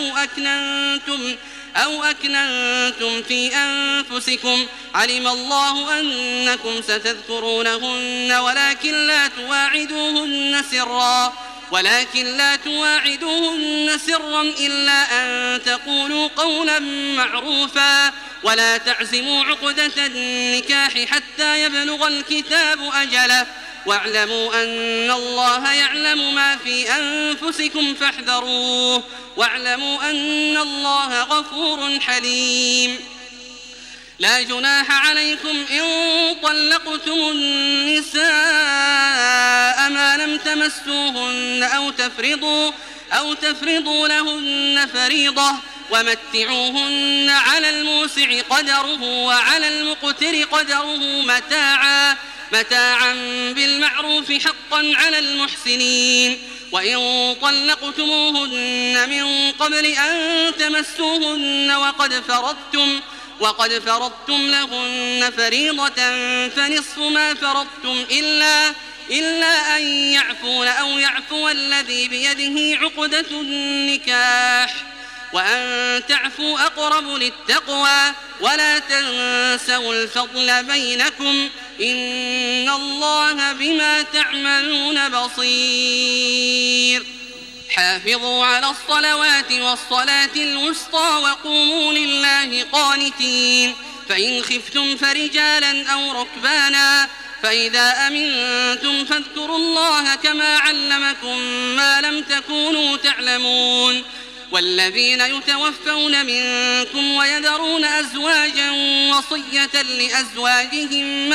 Speaker 2: أو أكننتم في أنفسكم، علم الله أنكم ستذكرونهن ولكن لا تواعدوهن سرا إلا أن تقولوا قولا معروفا، ولا تعزموا عقدة النكاح حتى يبلغ الكتاب أجله، واعلموا أن الله يعلم ما في أنفسكم فاحذروه، واعلموا أن الله غفور حليم. لا جناح عليكم إن طلقتم النساء ما لم تمسوهن أو تفرضوا لهن فريضة، ومتعوهن على الموسع قدره وعلى المقتر قدره متاعا بالمعروف حقا على المحسنين. وإن طلقتموهن من قبل أن تمسوهن وقد فرضتم لهن فريضة فنصف ما فرضتم إلا أن يعفون أو يعفو الذي بيده عقدة النكاح، وأن تعفوا أقرب للتقوى، ولا تنسوا الفضل بينكم، إن الله بما تعملون بصير. حافظوا على الصلوات والصلاة الوسطى وقوموا لله قانتين، فإن خفتم فرجالا أو ركبانا، فإذا أمنتم فاذكروا الله كما علمكم ما لم تكونوا تعلمون. والذين يتوفون منكم ويذرون أزواجا وصية لأزواجهم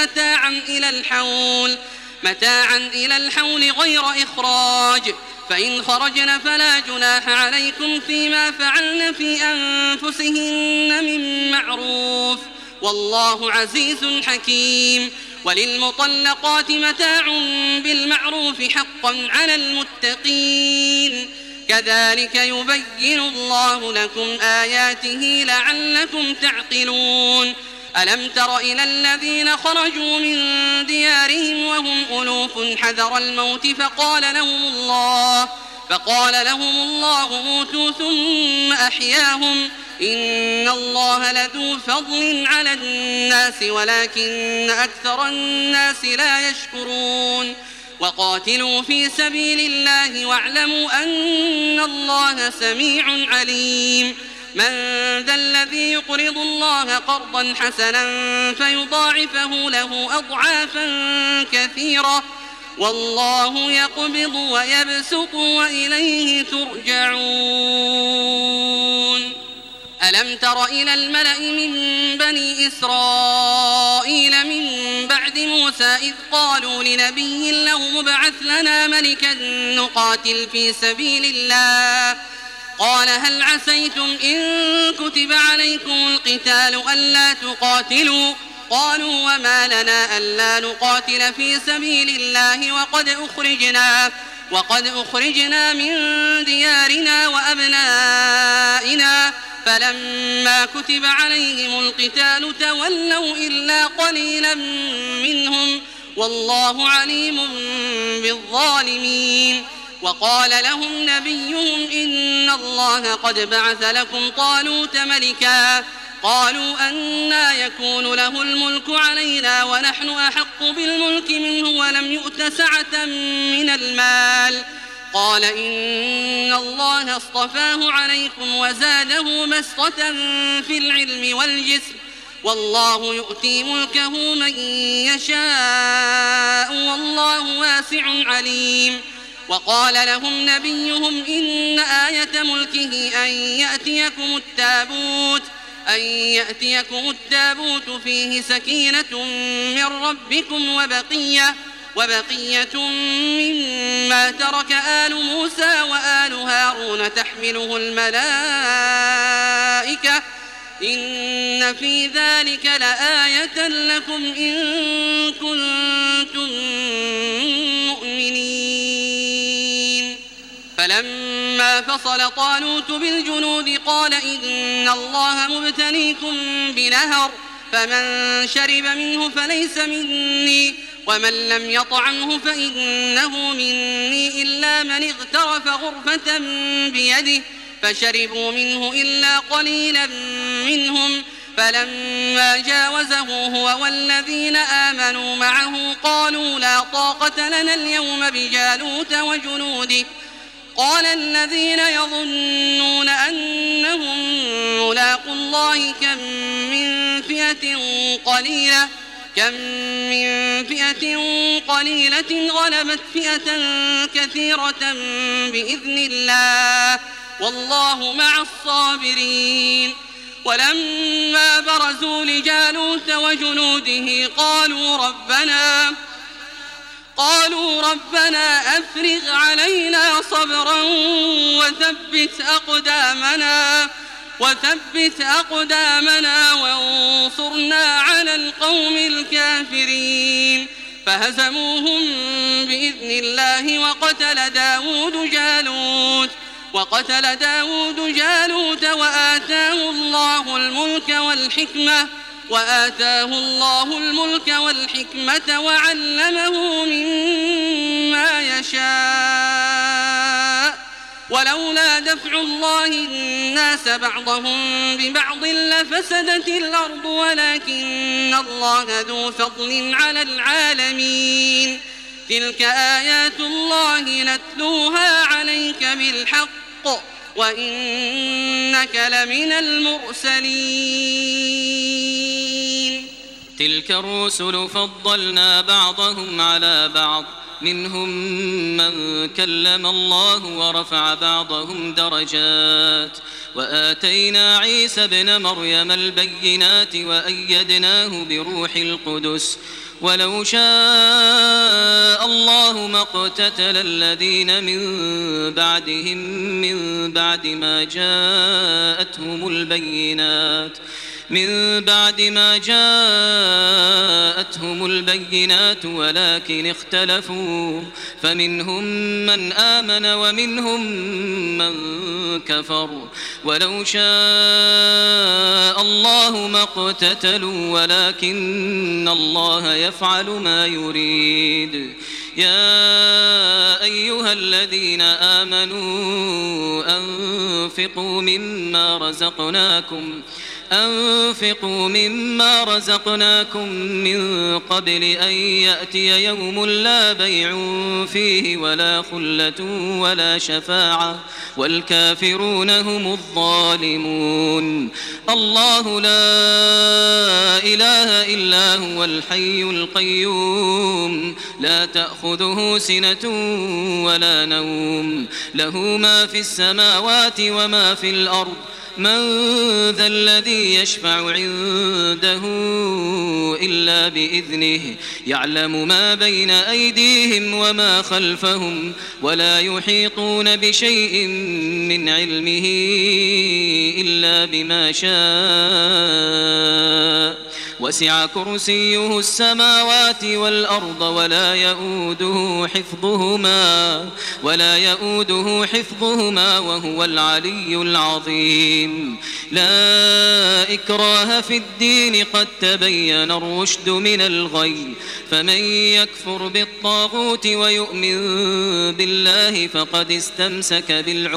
Speaker 2: متاعا إلى الحول غير إخراج، فإن خرجن فلا جناح عليكم فيما فعلن في أنفسهن من معروف، والله عزيز حكيم. وللمطلقات متاع بالمعروف حقا على المتقين، كذلك يبين الله لكم آياته لعلكم تعقلون. ألم تر إلى الذين خرجوا من ديارهم وهم ألوف حذر الموت فقال لهم الله موتوا ثم أحياهم، إن الله لذو فضل على الناس ولكن أكثر الناس لا يشكرون. وقاتلوا في سبيل الله واعلموا أن الله سميع عليم. من ذا الذي يقرض الله قرضا حسنا فيضاعفه له أضعافا كثيرة، والله يقبض ويبسط وإليه ترجعون. ألم تر إلى الملأ من بني إسرائيل من بعد بعد موسى إذ قالوا لنبي له مبعث لنا ملكا نقاتل في سبيل الله قال هل عسيتم إن كتب عليكم القتال ألا تقاتلوا قالوا وما لنا ألا نقاتل في سبيل الله وقد أخرجنا من ديارنا وأبنائنا فلما كتب عليهم القتال تولوا إلا قليلا منهم والله عليم بالظالمين. وقال لهم نبيهم إن الله قد بعث لكم طالوت ملكا قالوا أنى يكون له الملك علينا ونحن أحق بالملك منه ولم يؤت سعة من المال قال إن الله اصطفاه عليكم وزاده بسطة في العلم والجسم والله يؤتي ملكه من يشاء والله واسع عليم. وقال لهم نبيهم إن آية ملكه أن يأتيكم التابوت فيه سكينة من ربكم وبقية مما ترك آل موسى وآل هارون تحمله الملائكة إن في ذلك لآية لكم إن كنتم مؤمنين. فلما فصل طالوت بالجنود قال إن الله مبتليكم بنهر فمن شرب منه فليس مني ومن لم يطعمه فإنه مني إلا من اغترف غرفة بيده فشربوا منه إلا قليلا منهم فلما جاوزه هو والذين آمنوا معه قالوا لا طاقة لنا اليوم بجالوت وجنوده قال الذين يظنون أنهم ملاقو الله كم من فئة قليلة غلبت فئة كثيرة بإذن الله والله مع الصابرين. ولما برزوا لجالوت وجنوده قالوا ربنا أفرغ علينا صبرا وثبت أقدامنا وانصرنا على القوم الكافرين فهزموهم بإذن الله وقتل داود جالوت وآتاه الله الملك والحكمة وعلمه مما يشاء ولولا دفع الله الناس بعضهم ببعض لفسدت الأرض ولكن الله ذو فضل على العالمين. تلك آيات الله نتلوها عليك بالحق وإنك لمن المرسلين.
Speaker 5: تلك الرسل فضلنا بعضهم على بعض منهم من كلم الله ورفع بعضهم درجات وآتينا عيسى ابن مريم البينات وأيدناه بروح القدس ولو شاء الله ما اقتتل الذين من بعدهم من بعد ما جاءتهم البينات ولكن اختلفوا فمنهم من آمن ومنهم من كفر ولو شاء الله ما اقتتلوا ولكن الله يفعل ما يريد. يا أيها الذين آمنوا أنفقوا مما رزقناكم من قبل أن يأتي يوم لا بيع فيه ولا خلة ولا شفاعة والكافرون هم الظالمون. الله لا إله إلا هو الحي القيوم لا تأخذه سنة ولا نوم له ما في السماوات وما في الأرض من ذا الذي يشفع عنده إلا بإذنه يعلم ما بين أيديهم وما خلفهم ولا يحيطون بشيء من علمه إلا بما شاء وسع كرسيه السماوات والأرض ولا يؤوده حفظهما وهو العلي العظيم. لا إكراه في الدين قد تبين الرشد من الغي فمن يكفر بالطاغوت ويؤمن بالله فقد استمسك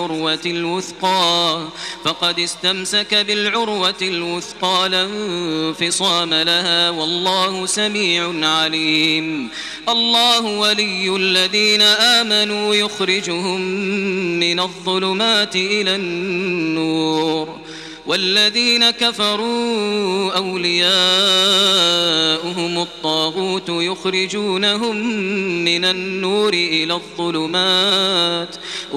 Speaker 5: بالعروة الوثقى لا انفصام لها والله سميع عليم. الله ولي الذين آمنوا يخرجهم من الظلمات إلى النور والذين كفروا أولياؤهم الطاغوت يخرجونهم من النور إلى الظلمات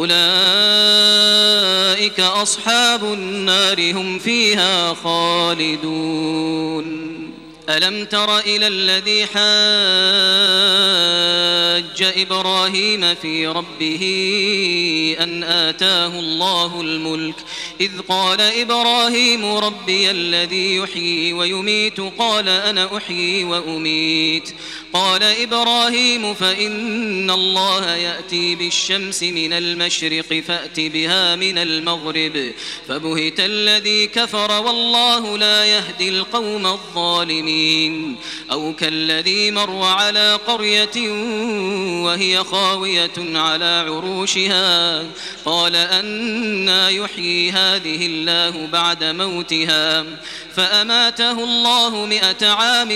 Speaker 5: أولئك أصحاب النار هم فيها خالدون. ألم تر إلى الذي حاج إبراهيم في ربه أن آتاه الله الملك إذ قال إبراهيم ربي الذي يحيي ويميت قال أنا أحيي وأميت قال إبراهيم فإن الله يأتي بالشمس من المشرق فأت بها من المغرب فبهت الذي كفر والله لا يهدي القوم الظالمين. أو كالذي مر على قرية وهي خاوية على عروشها قال أنى يحيي هذه الله بعد موتها فأماته الله 100 عام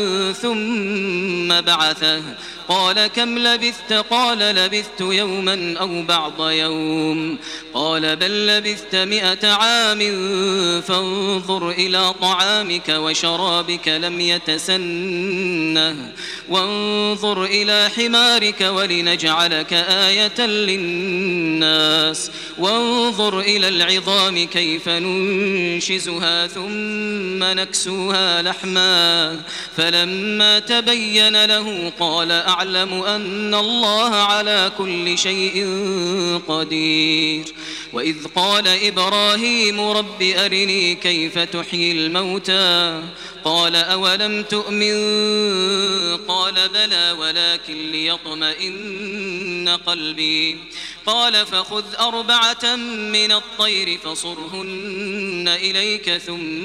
Speaker 5: ثم بعثه قال كم لبثت قال لبثت يوما أو بعض يوم قال بل لبثت 100 عام فانظر إلى طعامك وشرابك لم يتسنه وانظر إلى حمارك ولنجعلك آية للناس وانظر إلى العظام كيف ننشزها ثم نكسوها لحما فلما تبين له قال أعلم أن الله على كل شيء قدير. وإذ قال إبراهيم رب أرني كيف تحيي الموتى قال أولم تؤمن قال بلى ولكن ليطمئن قلبي قال فخذ 4 من الطير فصرهن إليك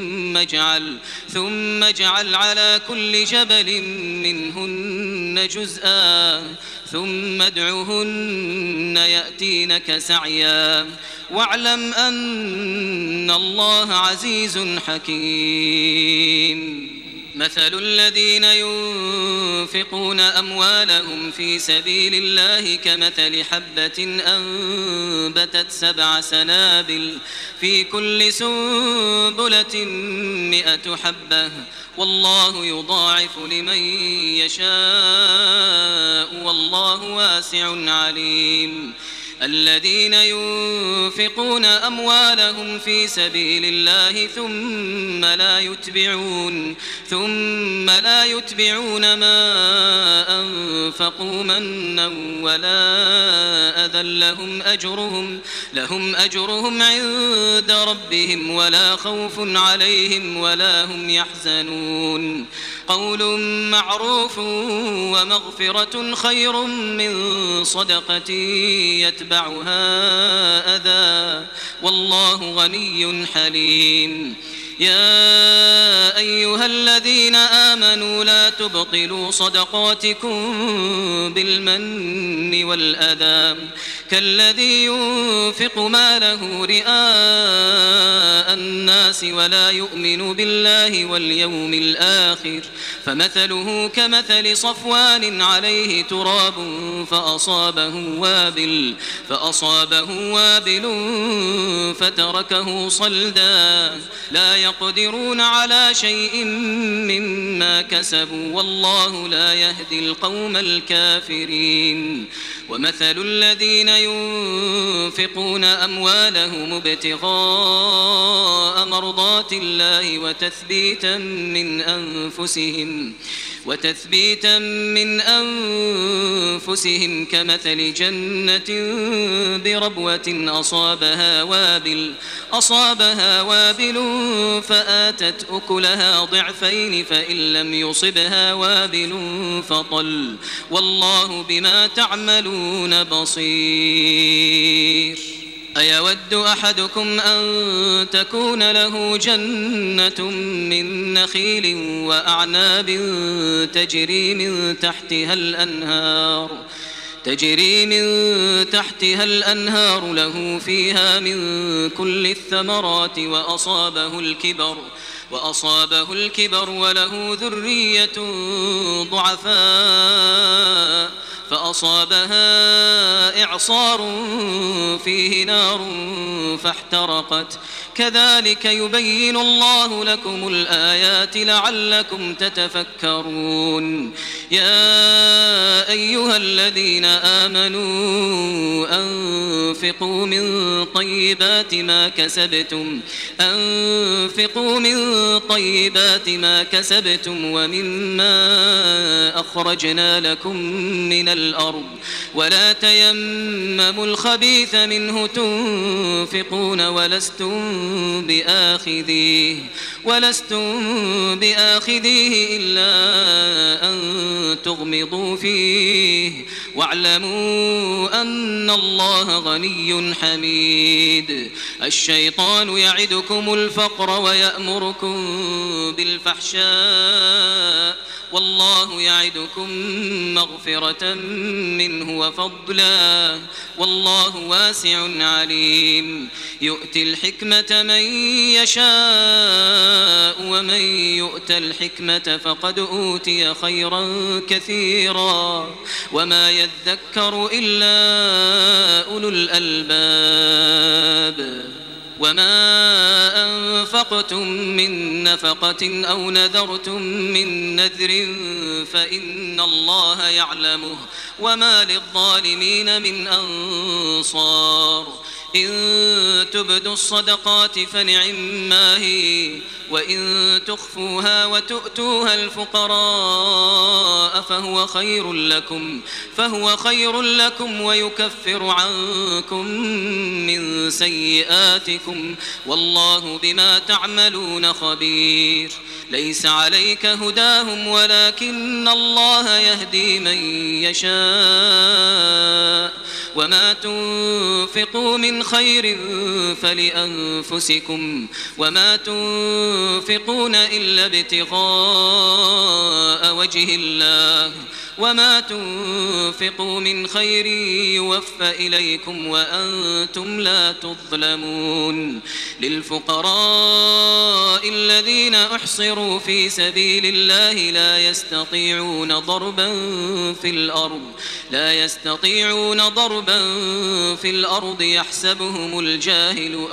Speaker 5: ثم اجعل على كل جبل منهن جزءا ثم ادعهن يأتينك سعيا واعلم أن الله عزيز حكيم. مثل الذين ينفقون أموالهم في سبيل الله كمثل حبة أنبتت 7 سنابل في كل سنبلة 100 حبة والله يضاعف لمن يشاء والله واسع عليم. الذين ينفقون أموالهم في سبيل الله ثم لا يتبعون ما أنفقوا منا ولا أذى لهم أجرهم عند ربهم ولا خوف عليهم ولا هم يحزنون. قول معروف ومغفرة خير من صدقة يتبعها أذى والله غني حليم. يا أيها الذين آمنوا لا تبطلوا صدقاتكم بالمن والأذى كالذي ينفق ماله رئاء الناس الناس ولا يؤمن بالله واليوم الآخر فمثله كمثل صفوان عليه تراب فأصابه وابل فتركه صلدا لا يقدرون على شيء مما كسبوا والله لا يهدي القوم الكافرين ومثل الذين ينفقون أموالهم ابتغاء مرضات الله وتثبيتا من أنفسهم كمثل جنة بربوة أصابها وابل فآتت أكلها ضعفين فإن لم يصبها وابل فطل والله بما تعملون بصير أيود أحدكم أن تكون له جنة من نخيل وأعناب تجري من تحتها الأنهار له فيها من كل الثمرات وأصابه الكبر وله ذرية ضعفاء فأصابها إعصار فيه نار فاحترقت كذلك يبين الله لكم الآيات لعلكم تتفكرون يا أيها الذين آمنوا أنفقوا من طيبات ما كسبتم ومما أخرجنا لكم من الأرض ولا تيمموا الخبيث منه تنفقون ولستم بآخذيه إلا أن تغمضوا فيه واعلموا أن الله غني حميد الشيطان يعدكم الفقر ويأمركم بالفحشاء والله يعدكم مغفرة منه وفضلا والله واسع عليم يؤتي الحكمة من يشاء ومن يؤت الحكمة فقد أوتي خيرا كثيرا وما يذكر إلا أولو الألباب وما أنفقتم من نفقة أو نذرتم من نذر فإن الله يعلمه وما للظالمين من أنصار إن تبدوا الصدقات فنعما هي وإن تخفوها وتؤتوها الفقراء فهو خير لكم ويكفر عنكم من سيئاتكم والله بما تعملون خبير ليس عليك هداهم ولكن الله يهدي من يشاء وما تنفقوا من خير فلأنفسكم وما تنفقون إلا ابتغاء وجه الله وما تنفقوا من خير يوفى إليكم وأنتم لا تظلمون للفقراء الذين أحصروا في سبيل الله لا يستطيعون ضربا في الأرض يحسبهم الجاهل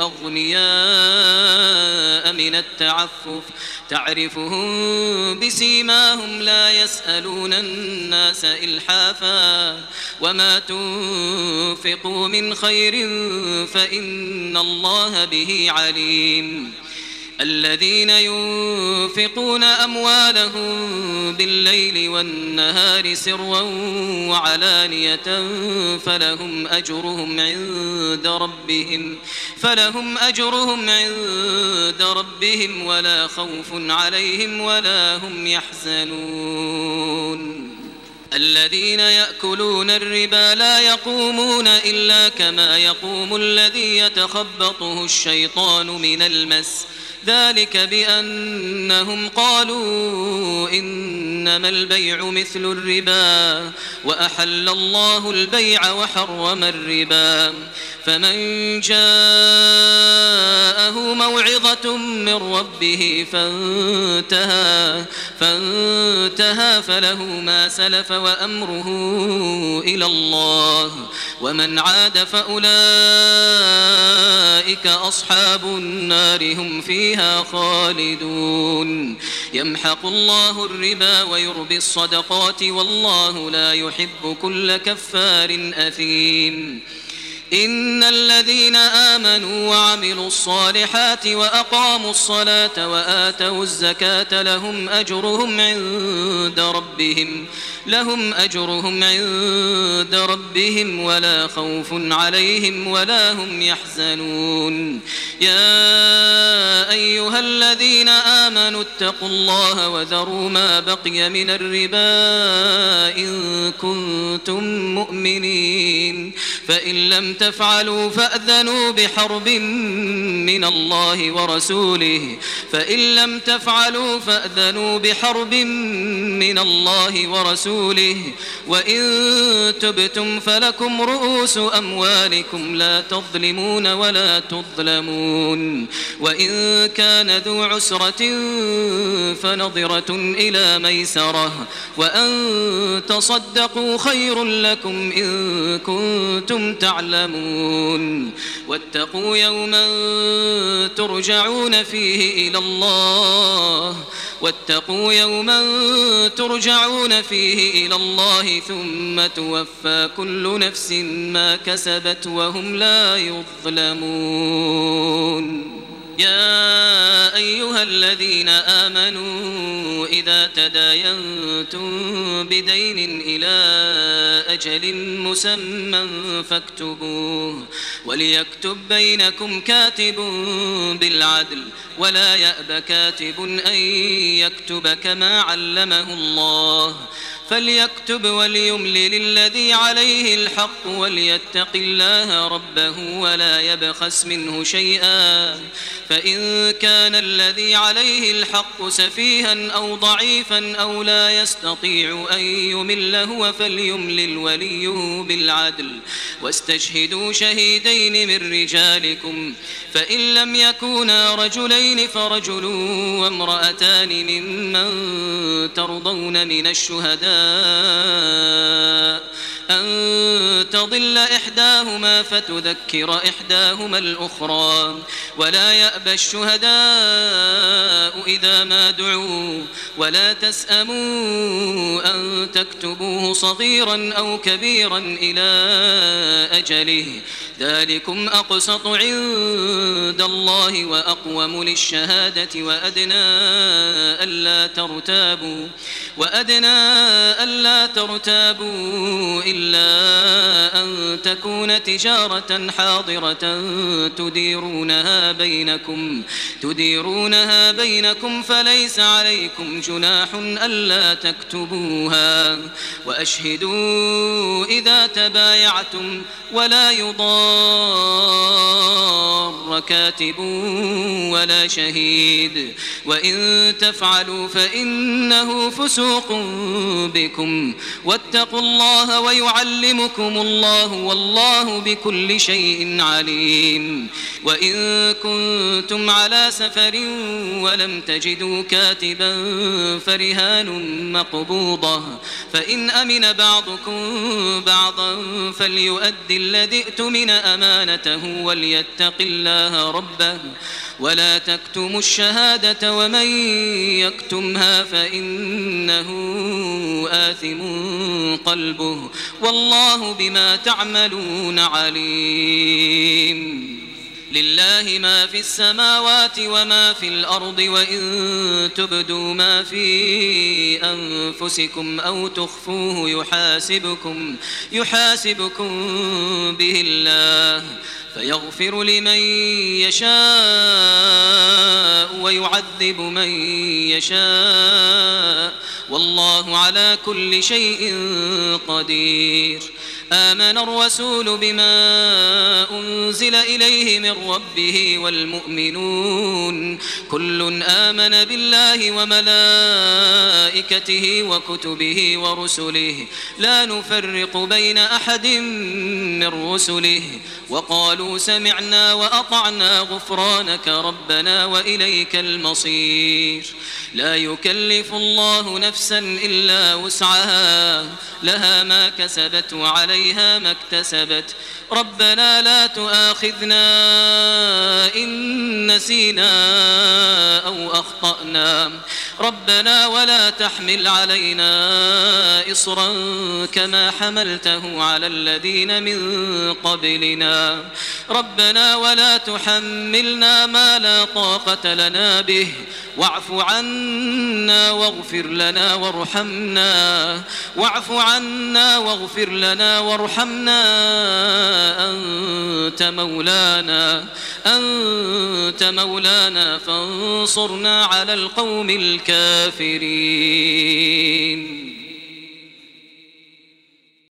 Speaker 5: أغنياء من التعفف تعرفهم بسيماهم لا يسألون الناس إلحافا وما تنفقوا من خير فإن الله به عليم الذين ينفقون أموالهم بالليل والنهار سرا وعلانية فلهم أجرهم عند ربهم ولا خوف عليهم ولا هم يحزنون الذين يأكلون الربا لا يقومون إلا كما يقوم الذي يتخبطه الشيطان من المس ذلك بأنهم قالوا إنما البيع مثل الربا وأحل الله البيع وحرم الربا فمن جاءه موعظة من من ربه فانتهى فله ما سلف وأمره إلى الله ومن عاد فأولئك أصحاب النار هم فيها خالدون يمحق الله الربا ويربي الصدقات والله لا يحب كل كفار أثيم إن الذين آمنوا وعملوا الصالحات وأقاموا الصلاة وآتوا الزكاة لهم أجرهم عند ربهم ولا خوف عليهم ولا هم يحزنون يا أيها الذين آمنوا اتقوا الله وذروا ما بقي من الربا إن كنتم مؤمنين فإن لم تفعلوا فأذنوا بحرب من الله ورسوله وإن تبتم فلكم رؤوس أموالكم لا تظلمون ولا تظلمون وإن كان ذو عسرة فنظرة إلى ميسرة وأن تصدقوا خير لكم إن كنتم تعلمون واتقوا يوما ترجعون فيه إلى الله ثم توفى كل نفس ما كسبت وهم لا يظلمون يا أيها الذين آمنوا إذا تداينتم بدين إلى أجل مسمى فاكتبوه وليكتب بينكم كاتب بالعدل ولا يأب كاتب أن يكتب كما علمه الله فليكتب وليملل الذي عليه الحق وليتق الله ربه ولا يبخس منه شيئا فإن كان الذي عليه الحق سفيها أو ضعيفا أو لا يستطيع أن يمل هو فليملل وليه بالعدل واستشهدوا شهيدين من رجالكم فإن لم يكونا رجلين فرجل وامرأتان ممن ترضون من الشهداء أن تضل إحداهما فتذكر إحداهما الأخرى ولا يأبى الشهداء إذا ما دعوا ولا تسأموا أن تكتبوه صغيرا أو كبيرا إلى أجله ذلكم أقسط عند الله وأقوم للشهادة وأدنى ألا ترتابوا إلا أن تكون تجارة حاضرة تديرونها بينكم فليس عليكم جناح ألا تكتبوها وأشهدوا إذا تبايعتم ولا يضار كاتب ولا شهيد وإن تفعلوا فإنه فسوق بكم واتقوا الله ويعلمكم الله والله بكل شيء عليم وإن كنتم على سفر ولم تجدوا كاتبا فرهان مقبوضة فإن أمن بعضكم بعضا فليؤدي الذي ائتمن أمانته وليتق الله ربه ولا تكتموا الشهادة ومن يكتمها فإنه آثم قلبه والله بما تعملون عليم لله ما في السماوات وما في الأرض وإن تبدوا ما في أنفسكم أو تخفوه يحاسبكم به الله فيغفر لمن يشاء ويعذب من يشاء والله على كل شيء قدير آمن الرسول بما أنزل إليه من ربه والمؤمنون كل آمن بالله وملائكته وكتبه ورسله لا نفرق بين أحد من رسله وقالوا سمعنا وأطعنا غفرانك ربنا وإليك المصير لا يكلف الله نفسا إلا وسعها لها ما كسبت وعليها ما اكتسبت ربنا لا تؤاخذنا إن نسينا أو أخطأنا ربنا ولا تحمل علينا إصرا كما حملته على الذين من قبلنا ربنا ولا تحملنا ما لا طاقة لنا به واعف عنا واغفر لنا وارحمنا أنت مولانا فانصرنا على القوم الكافرين.